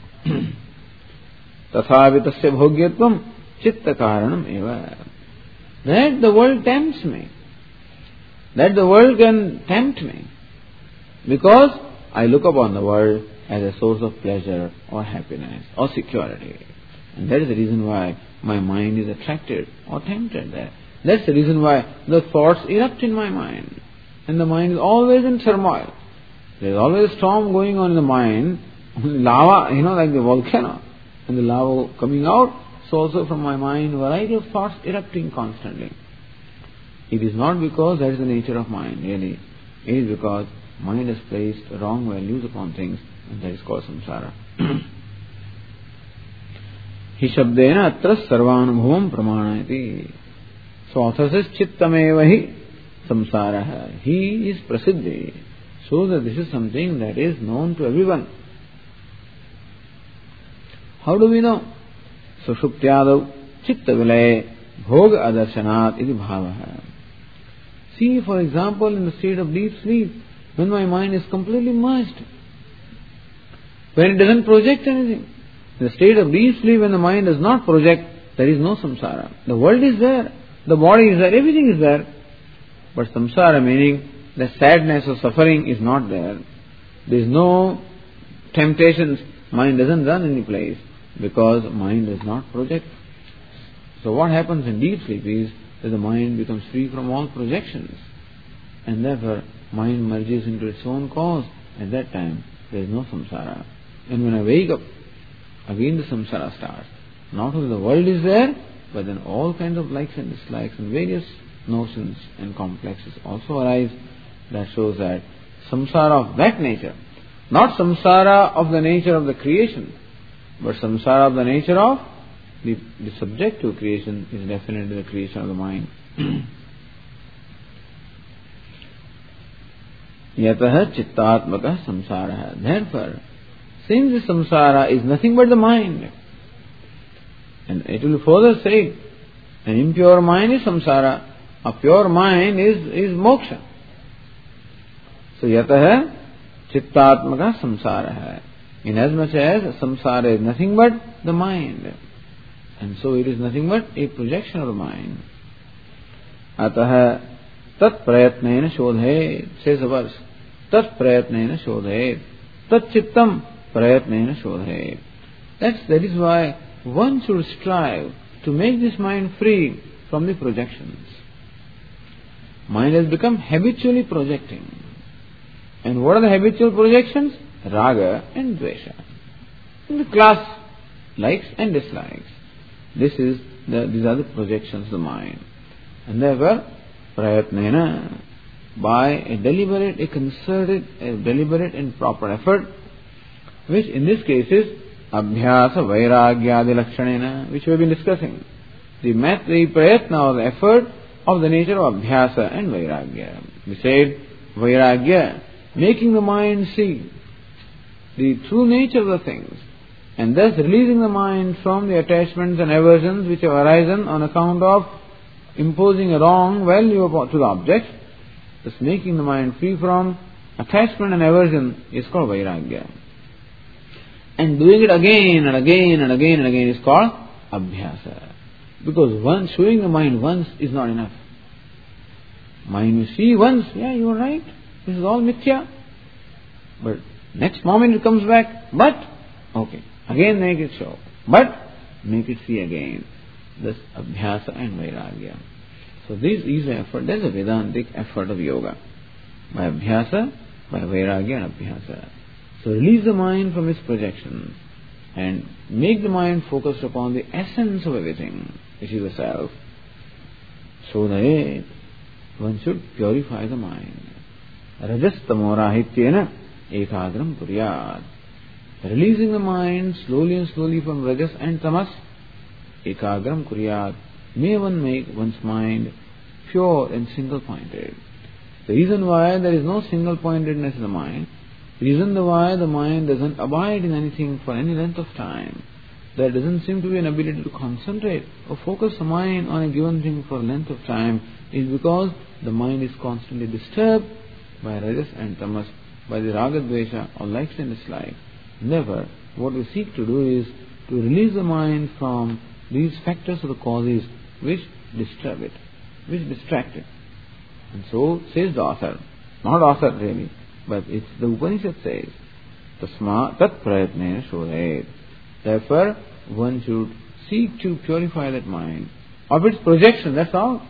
Tathavi tasya bhogyatvam chitta karanam eva. That the world tempts me. That the world can tempt me. Because I look upon the world as a source of pleasure or happiness or security. And that is the reason why my mind is attracted or tempted there. That's the reason why the thoughts erupt in my mind. And the mind is always in turmoil. There is always a storm going on in the mind. Lava, you know, like the volcano. And the lava coming out. So also from my mind, a variety of thoughts erupting constantly. It is not because that is the nature of mind, really. It is because mind has placed wrong values upon things, and that is called samsara. Hi shabdena atra sarvanubhavam pramanayati. So author says, chittameva hi samsara. He is prasiddhi. So that this is something that is known to everyone. How do we know? Sushuptyadav chitta vilaya bhoga adarsanat iti bhavaha. See, for example, in the state of deep sleep, when my mind is completely merged, when it doesn't project anything. In the state of deep sleep, when the mind does not project, there is no samsara. The world is there, the body is there, everything is there. But samsara meaning the sadness or suffering is not there. There is no temptations. Mind doesn't run any place because mind does not project. So what happens in deep sleep is that the mind becomes free from all projections, and therefore mind merges into its own cause. At that time there is no samsara. And when I wake up, again the samsara starts. Not only the world is there, but then all kinds of likes and dislikes and various notions and complexes also arise. That shows that samsara of that nature, not samsara of the nature of the creation, but samsara of the nature of the, the subjective creation, is definitely the creation of the mind. Yataha chittatmaka samsara. Therefore, since the samsara is nothing but the mind, and it will further say, an impure mind is samsara, a pure mind is, is moksha. So yataha chittatmaka samsara. Inasmuch as samsara is nothing but the mind, and so it is nothing but a projection of the mind. Ataha tat prayatnena shodhet, says the verse. Tat prayatnena shodhet. Tat chittam prayatnena shodhet. That's, that is why one should strive to make this mind free from the projections. Mind has become habitually projecting. And what are the habitual projections? Raga and dvesha. In the class, likes and dislikes. This is the, these are the projections of the mind. And therefore, prayatnena, by a deliberate, a concerted, a deliberate and proper effort, which in this case is abhyasa vairagyadi lakshanena, which we have been discussing. The math, the prayatna or the effort of the nature of abhyasa and vairagya. We said vairagya, making the mind see the true nature of the things, and thus releasing the mind from the attachments and aversions which have arisen on account of imposing a wrong value to the object. Thus making the mind free from attachment and aversion is called vairagya. And doing it again and again and again and again is called abhyasa. Because once showing the mind once is not enough. Mind you see once, yeah, you are right, this is all mithya. But next moment it comes back, but, okay, again make it show, but make it see again. Thus abhyasa and vairagya. So this is the effort, that is a Vedantic effort of yoga. By abhyasa, by vairagya and abhyasa. So release the mind from its projections and make the mind focused upon the essence of everything, which is the self. So that one should purify the mind. Rajastamo ekagram puryat. Releasing the mind slowly and slowly from rajas and tamas, ekagram kuryat. May one make one's mind pure and single-pointed. The reason why there is no single-pointedness in the mind, the reason why the mind doesn't abide in anything for any length of time, there doesn't seem to be an ability to concentrate or focus the mind on a given thing for a length of time, is because the mind is constantly disturbed by rajas and tamas, by the raga dvesha or likes and dislikes. Never, what we seek to do is to release the mind from these factors or the causes which disturb it, which distract it. And so says the author, not author really, but it's the Upanishad says, Tasma tat prayatnena shodhet. Therefore, one should seek to purify that mind of its projection, that's all.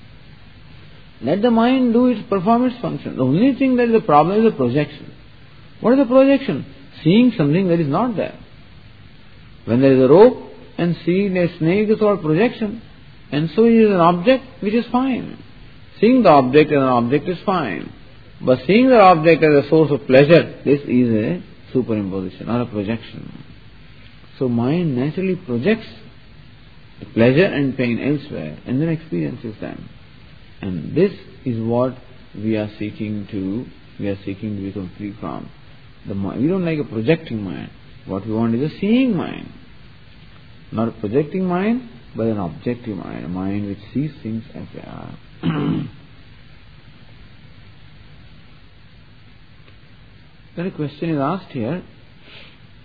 Let the mind do its, perform its function. The only thing that is the problem is the projection. What is the projection? Seeing something that is not there. When there is a rope and seeing a snake is all projection, and so it is an object which is fine. Seeing the object as an object is fine. But seeing the object as a source of pleasure, this is a superimposition or a projection. So mind naturally projects pleasure and pain elsewhere and then experiences them. And this is what we are seeking to, we are seeking to become free from. The mind, we don't like a projecting mind. What we want is a seeing mind. Not a projecting mind, but an objective mind, a mind which sees things as they are. Then a question is asked here,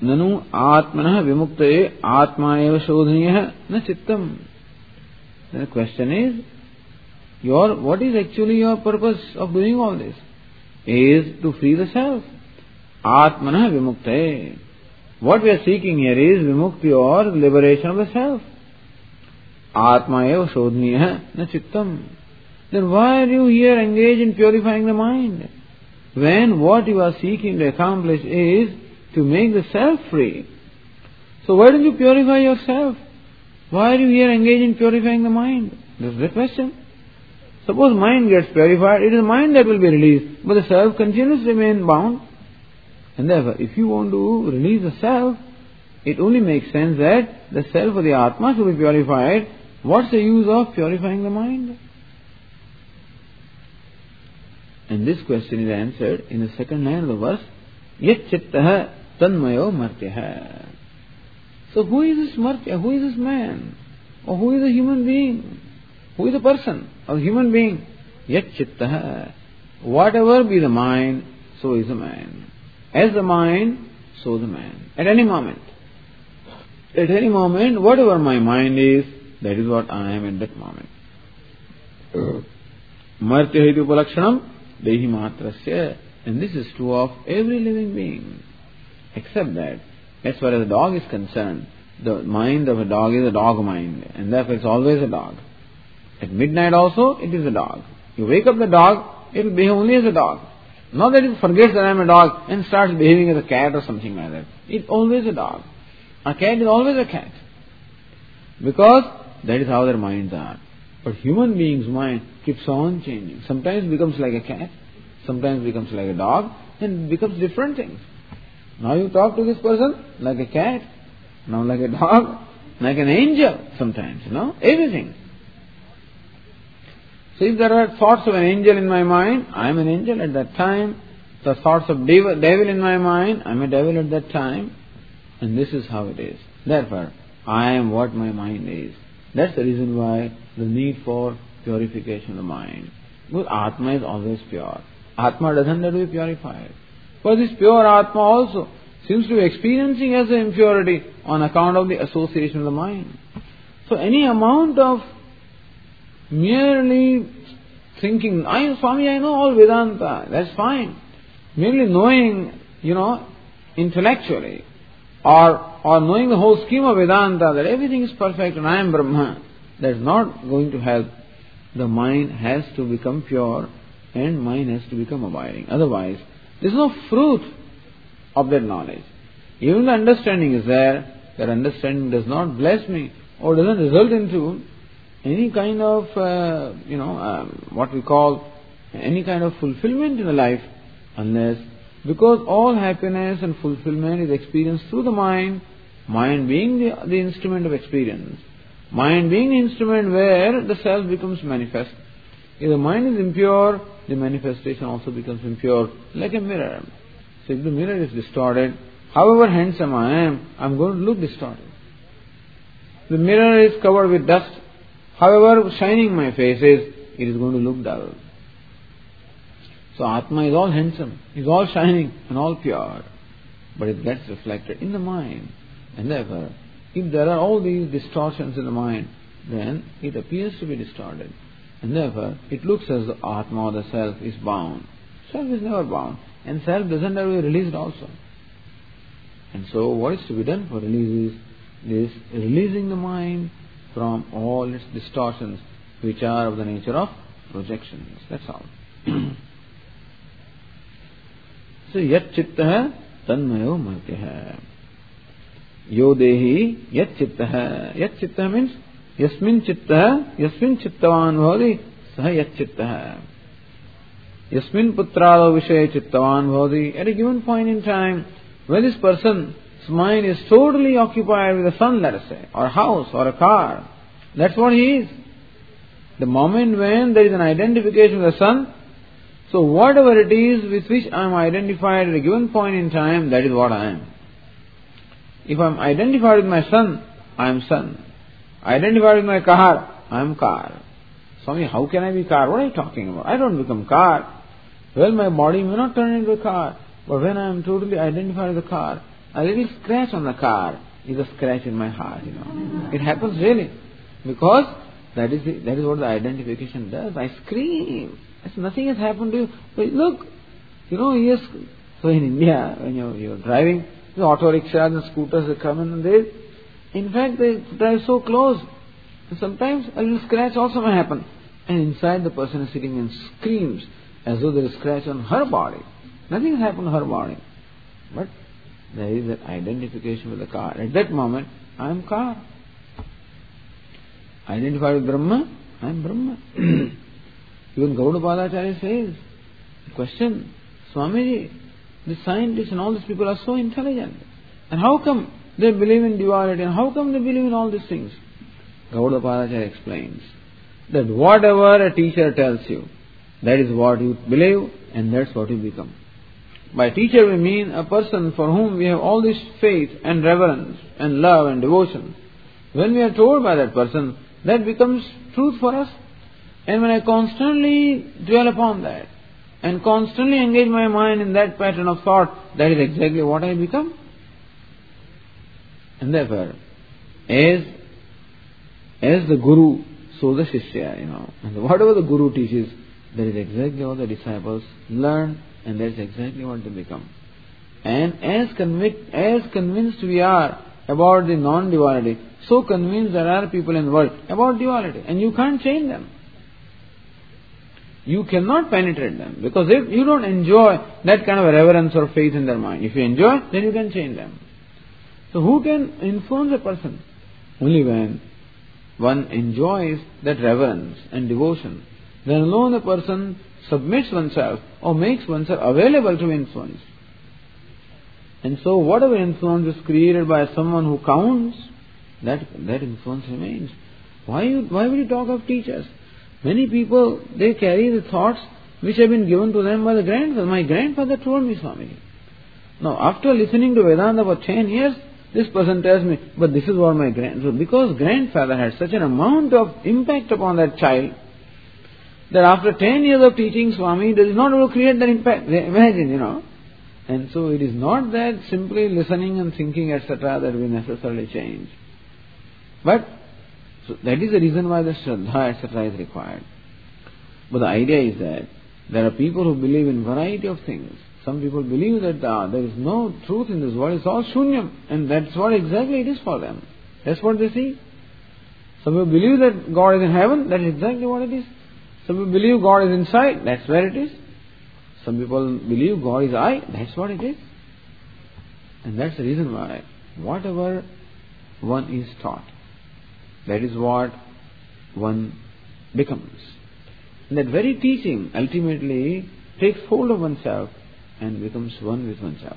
Nanu atmanah vimuktaye atma eva shodhaniyah na chittam. The question is, your what is actually your purpose of doing all this? Is to free the self. Atmanah vimuktaye. What we are seeking here is vimukti or liberation of the self. Atma eva shodhaniyah na chittam. Then why are you here engaged in purifying the mind? When what you are seeking to accomplish is to make the self free. So why don't you purify yourself? Why are you here engaged in purifying the mind? This is the question. Suppose mind gets purified, it is mind that will be released, but the self continues to remain bound. And therefore, if you want to release the self, it only makes sense that the self or the Atma should be purified. What's the use of purifying the mind? And this question is answered in the second line of the verse, Yat chittaha tanmayo martyaha. So who is this martya? Who is this man? Or who is a human being? Who is a person or human being? Yat chittaha. Whatever be the mind, so is the man. As the mind, so the man. At any moment. At any moment, whatever my mind is, that is what I am at that moment. Martya iti upalakshanam dehi matrasya. And this is true of every living being. Except that, as far as a dog is concerned, the mind of a dog is a dog mind. And therefore it's always a dog. At midnight also, it is a dog. You wake up the dog, it will behave only as a dog. Not that it forgets that I am a dog and starts behaving as a cat or something like that. It's always a dog. A cat is always a cat. Because that is how their minds are. But human beings' mind keeps on changing. Sometimes it becomes like a cat, sometimes it becomes like a dog, and becomes different things. Now you talk to this person like a cat, now like a dog, like an angel sometimes, you know, everything. So if there are thoughts of an angel in my mind, I am an angel at that time. The thoughts of devil, devil in my mind, I am a devil at that time. And this is how it is. Therefore, I am what my mind is. That's the reason why the need for purification of the mind. Because Atma is always pure. Atma doesn't have to be purified. But this pure Atma also seems to be experiencing as an impurity on account of the association of the mind. So any amount of merely thinking, I, Swami, I know all Vedanta, that's fine. Merely knowing, you know, intellectually, or or knowing the whole scheme of Vedanta, that everything is perfect and I am Brahma, that's not going to help. The mind has to become pure and mind has to become abiding. Otherwise, there is no fruit of that knowledge. Even the understanding is there, that understanding does not bless me or doesn't result into any kind of, uh, you know, uh, what we call any kind of fulfillment in the life, unless, because all happiness and fulfillment is experienced through the mind, mind being the, the instrument of experience, mind being the instrument where the self becomes manifest. If the mind is impure, the manifestation also becomes impure, like a mirror. So if the mirror is distorted, however handsome I am, I am going to look distorted. The mirror is covered with dust, however shining my face is, it is going to look dull. So Atma is all handsome, is all shining and all pure, but it gets reflected in the mind. And therefore, if there are all these distortions in the mind, then it appears to be distorted. And therefore, it looks as though Atma or the self is bound. Self is never bound, and self doesn't have to be released also. And so what is to be done for release is this releasing the mind from all its distortions, which are of the nature of projections. That's all. So, yat chittaha tanmayo martyaha. Yo dehi yat chittaha. Yat chittaha means yasmin chittaha, yasmin chittavan bhavati, saha yat chittaha. Yasmin putrado vishaya chittavan bhavati. At a given point in time, when this person's mind is totally occupied with a son, let us say, or a house, or a car, that's what he is. The moment when there is an identification with the son, so whatever it is with which I am identified at a given point in time, that is what I am. If I am identified with my son, I am son. Identified with my car, I am car. Swami, how can I be car? What are you talking about? I don't become car. Well, my body may not turn into a car, but when I am totally identified with the car, a little scratch on the car is a scratch in my heart, you know. It happens really. Because that is the, that is what the identification does. I scream. As nothing has happened to you. But look, you know, yes. So in India, when you're, you're driving, the auto rickshaws and scooters that come in, and they, in fact, they drive so close. And sometimes a little scratch also may happen. And inside the person is sitting and screams as though there is a scratch on her body. Nothing has happened to her body. But there is that identification with the car. At that moment, I am car. Identified with Brahma, I am Brahma. Even Gaudapadacharya says, question, Swamiji, the scientists and all these people are so intelligent. And how come they believe in duality and how come they believe in all these things? Gaudapadacharya explains that whatever a teacher tells you, that is what you believe and that's what you become. By teacher we mean a person for whom we have all this faith and reverence and love and devotion. When we are told by that person, that becomes truth for us. And when I constantly dwell upon that and constantly engage my mind in that pattern of thought, that is exactly what I become. And therefore, as as the Guru, so the Shishya, you know. And whatever the Guru teaches, that is exactly what the disciples learn, and that is exactly what they become. And as convict, as convinced we are about the non-duality, so convinced there are people in the world about duality, and you can't change them. You cannot penetrate them, because if you don't enjoy that kind of reverence or faith in their mind, if you enjoy, then you can change them. So who can influence a person? Only when one enjoys that reverence and devotion, then alone a person submits oneself or makes oneself available to influence. And so whatever influence is created by someone who counts, that that influence remains. Why you, why would you talk of teachers? Many people, they carry the thoughts which have been given to them by the grandfather. My grandfather told me, Swami. Now, after listening to Vedanta for ten years, this person tells me, but this is what my grandfather... So because grandfather had such an amount of impact upon that child, that after ten years of teaching, Swami does not able to create that impact. Imagine, you know. And so it is not that simply listening and thinking, et cetera, that we necessarily change. But so that is the reason why the Shraddha, et cetera is required. But the idea is that there are people who believe in variety of things. Some people believe that uh, there is no truth in this world, it's all shunyam. And that's what exactly it is for them. That's what they see. Some people believe that God is in heaven, that is exactly what it is. Some people believe God is inside, that's where it is. Some people believe God is I, that's what it is. And that's the reason why whatever one is taught, that is what one becomes. And that very teaching ultimately takes hold of oneself and becomes one with oneself.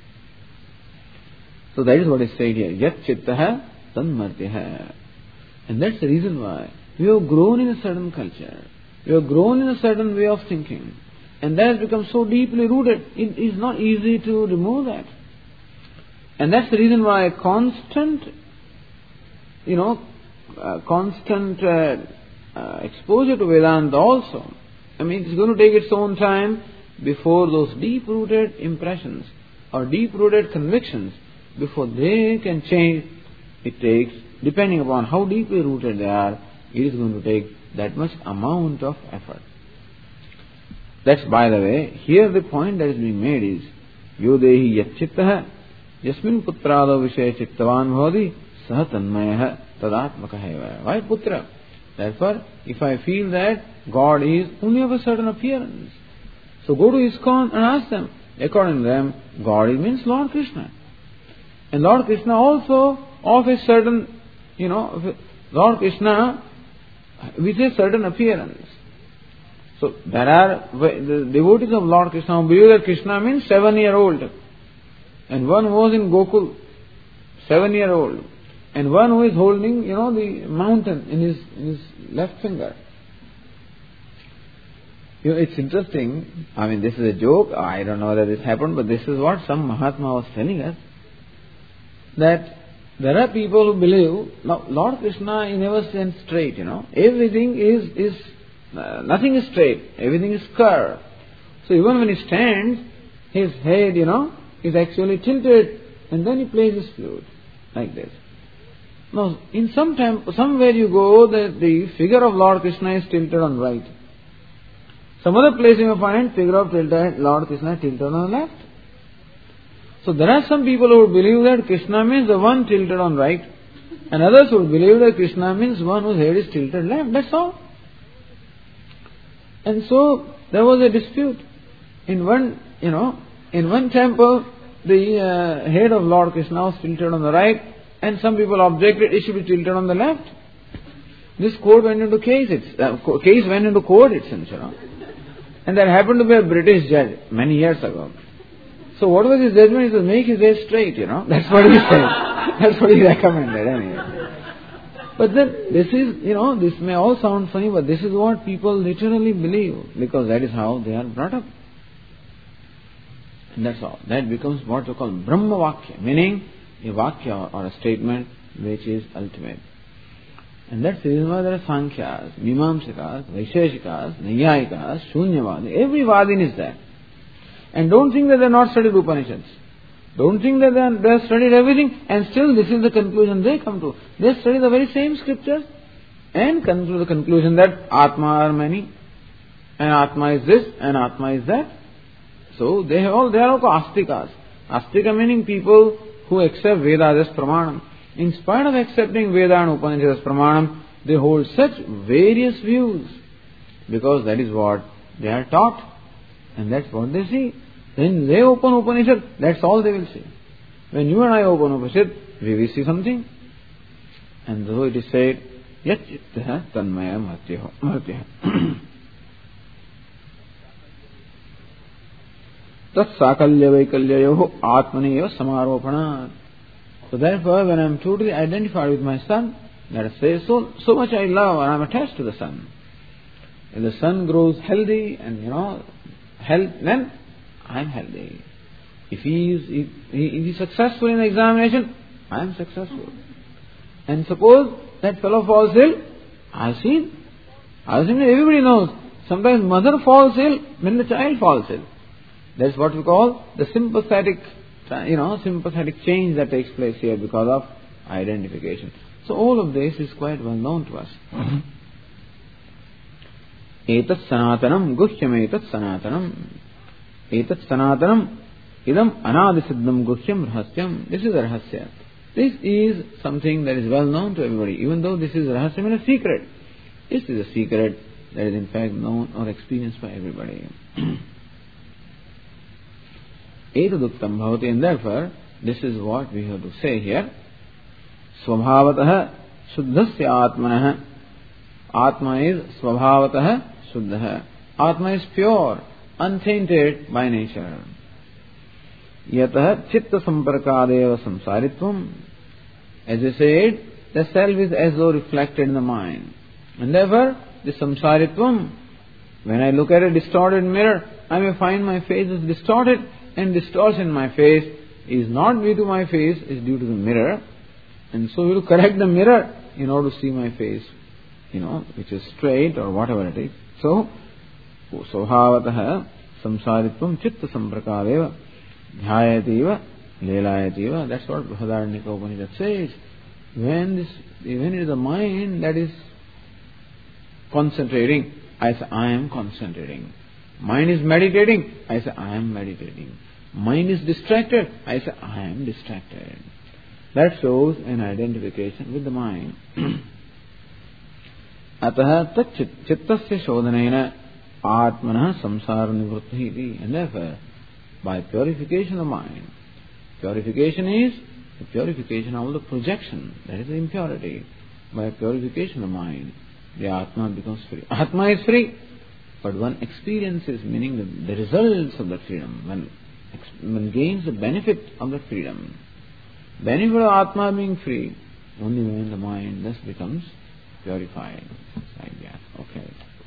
So that is what is said here. Yat chittaha tanmartiha. And that's the reason why we have grown in a certain culture. We have grown in a certain way of thinking. And that has become so deeply rooted, it is not easy to remove that. And that's the reason why constant, you know, uh, constant uh, uh, exposure to Vedanta also, I mean, it's going to take its own time before those deep-rooted impressions or deep-rooted convictions, before they can change. It takes, depending upon how deeply rooted they are, it is going to take that much amount of effort. That's, by the way, here the point that is being made is yodehi yatchittaha yasmin putrado vishaya chittavan bhavati saha tanmayah tadatmakah. Why putra? Therefore, if I feel that God is only of a certain appearance, so go to ISKCON and ask them. According to them, God means Lord Krishna. And Lord Krishna also of a certain, you know, Lord Krishna with a certain appearance. So there are the devotees of Lord Krishna who believe that Krishna means seven year old. And one who was in Gokul, seven year old. And one who is holding, you know, the mountain in his in his left finger. You know, it's interesting. I mean, this is a joke. I don't know whether this happened, but this is what some Mahatma was telling us. That there are people who believe, now Lord Krishna, he never stands straight, you know. Everything is, is uh, nothing is straight. Everything is curved. So even when he stands, his head, you know, is actually tilted and then he plays his flute, like this. Now, in some temple, somewhere you go, the, the figure of Lord Krishna is tilted on right. Some other place you may find figure of tilted, Lord Krishna tilted on the left. So there are some people who believe that Krishna means the one tilted on right, and others who believe that Krishna means one whose head is tilted left. That's all. And so there was a dispute. In one, you know, in one temple, the uh, head of Lord Krishna was tilted on the right, and some people objected it should be tilted on the left. This court went into case. It's, uh, case went into court, it seems, you know. And there happened to be a British judge many years ago. So what was his judgment? He said, make his head straight, you know. That's what he said. That's what he recommended, anyway. But then, this is, you know, this may all sound funny, but this is what people literally believe, because that is how they are brought up. And that's all. That becomes what we call Brahma Vakya, meaning a Vakya or a statement which is ultimate. And that's the reason why there are Sankhyas, Mimamsikas, Vaisheshikas, Naiyayikas, Shunyavadi. Every Vadin is there. And don't think that they are not studied Upanishads. Don't think that they, are, they have studied everything and still this is the conclusion they come to. They study the very same scriptures and come to the conclusion that Atma are many, and Atma is this, and Atma is that. So they have all, they are all called Astikas. Astika meaning people who accept Vedas as Pramanam. In spite of accepting Veda and Upanishad as Pramanam, they hold such various views because that is what they are taught and that's what they see. When they open Upanishad, that's all they will see. When you and I open Upanishad, we will see something. And so it is said, Yat chittaha tanmaya martyaha. Tat sakalya vaikalyayoho atmaneyo samaropanat. So therefore, when I am totally identified with my son, let us say, so, so much I love and I am attached to the son. If the son grows healthy and, you know, health, then I am healthy. If he is if he, if he is successful in the examination, I am successful. And suppose that fellow falls ill, I have seen. I have seen it, everybody knows. Sometimes mother falls ill when the child falls ill. That's what we call the sympathetic, you know, sympathetic change that takes place here because of identification. So all of this is quite well known to us. Etat sanatanam guhyam etat sanatanam. Etat sanatanam idam anadisiddham guhyam rahasyam. This is a rahasya. This is something that is well known to everybody, even though this is rahasyam and a secret. This is a secret that is in fact known or experienced by everybody. Etaduktam bhavati, and therefore this is what we have to say here. Svabhavatah shuddhasya atmanah. Atma is svabhavatah shuddha. Atma is pure, untainted by nature. Yatah chitta samparkadeva samsaritvam. As I said, the self is as though reflected in the mind. And therefore, the samsaritvam, when I look at a distorted mirror, I may find my face is distorted, and distortion in my face is not due to my face, is due to the mirror. And so we will correct the mirror in order to see my face, you know, which is straight or whatever it is. So, svabhavatah samsaritvam chitta samprakareva dhyayativa lelayativa. That's what Brihadaranyaka Upanishad says. When this, when it is the mind that is concentrating, I say, I am concentrating. Mind is meditating, I say, I am meditating. Mind is distracted, I say, I am distracted. That shows an identification with the mind. Ataha tat chittasya shodhanena atmanah samsara nivrutti iti. And therefore, by purification of the mind, purification is the purification of the projection, that is the impurity. By purification of the mind, the Atma becomes free. Atma is free. But one experiences, meaning the, the results of that freedom, one, one gains the benefit of that freedom. Benefit of Atma being free, only when the mind thus becomes purified. Like that. Okay.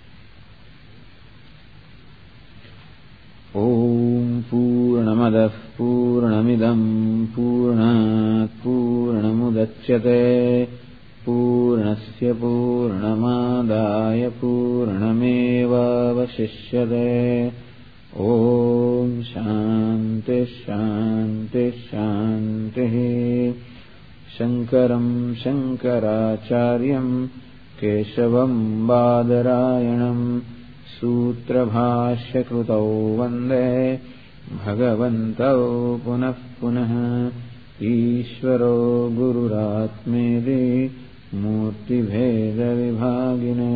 Om Purnamadah Purnamidam Purnat Purnamudachyate Purnasya Purnamadaya Purnameva Vashishyate. Om Shanti Shanti Shanti. शान्तिः। शङ्करं शङ्कराचार्यं केशवं बादरायणं सूत्रभाष्यकृतौ वन्दे भगवन्तौ पुनः पुनः। ईश्वरो गुरुरात्मेति मूर्तिभेदविभागिने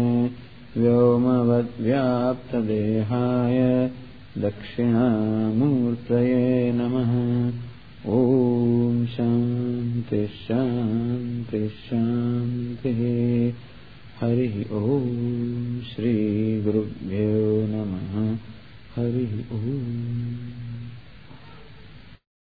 व्योमवद्व्याप्तदेहाय दक्षिणामूर्तये नमः। ॐ शान्ति शान्ति शान्तिः। हरिः ॐ श्रीगुरुभ्यो नमः। हरिः ॐ।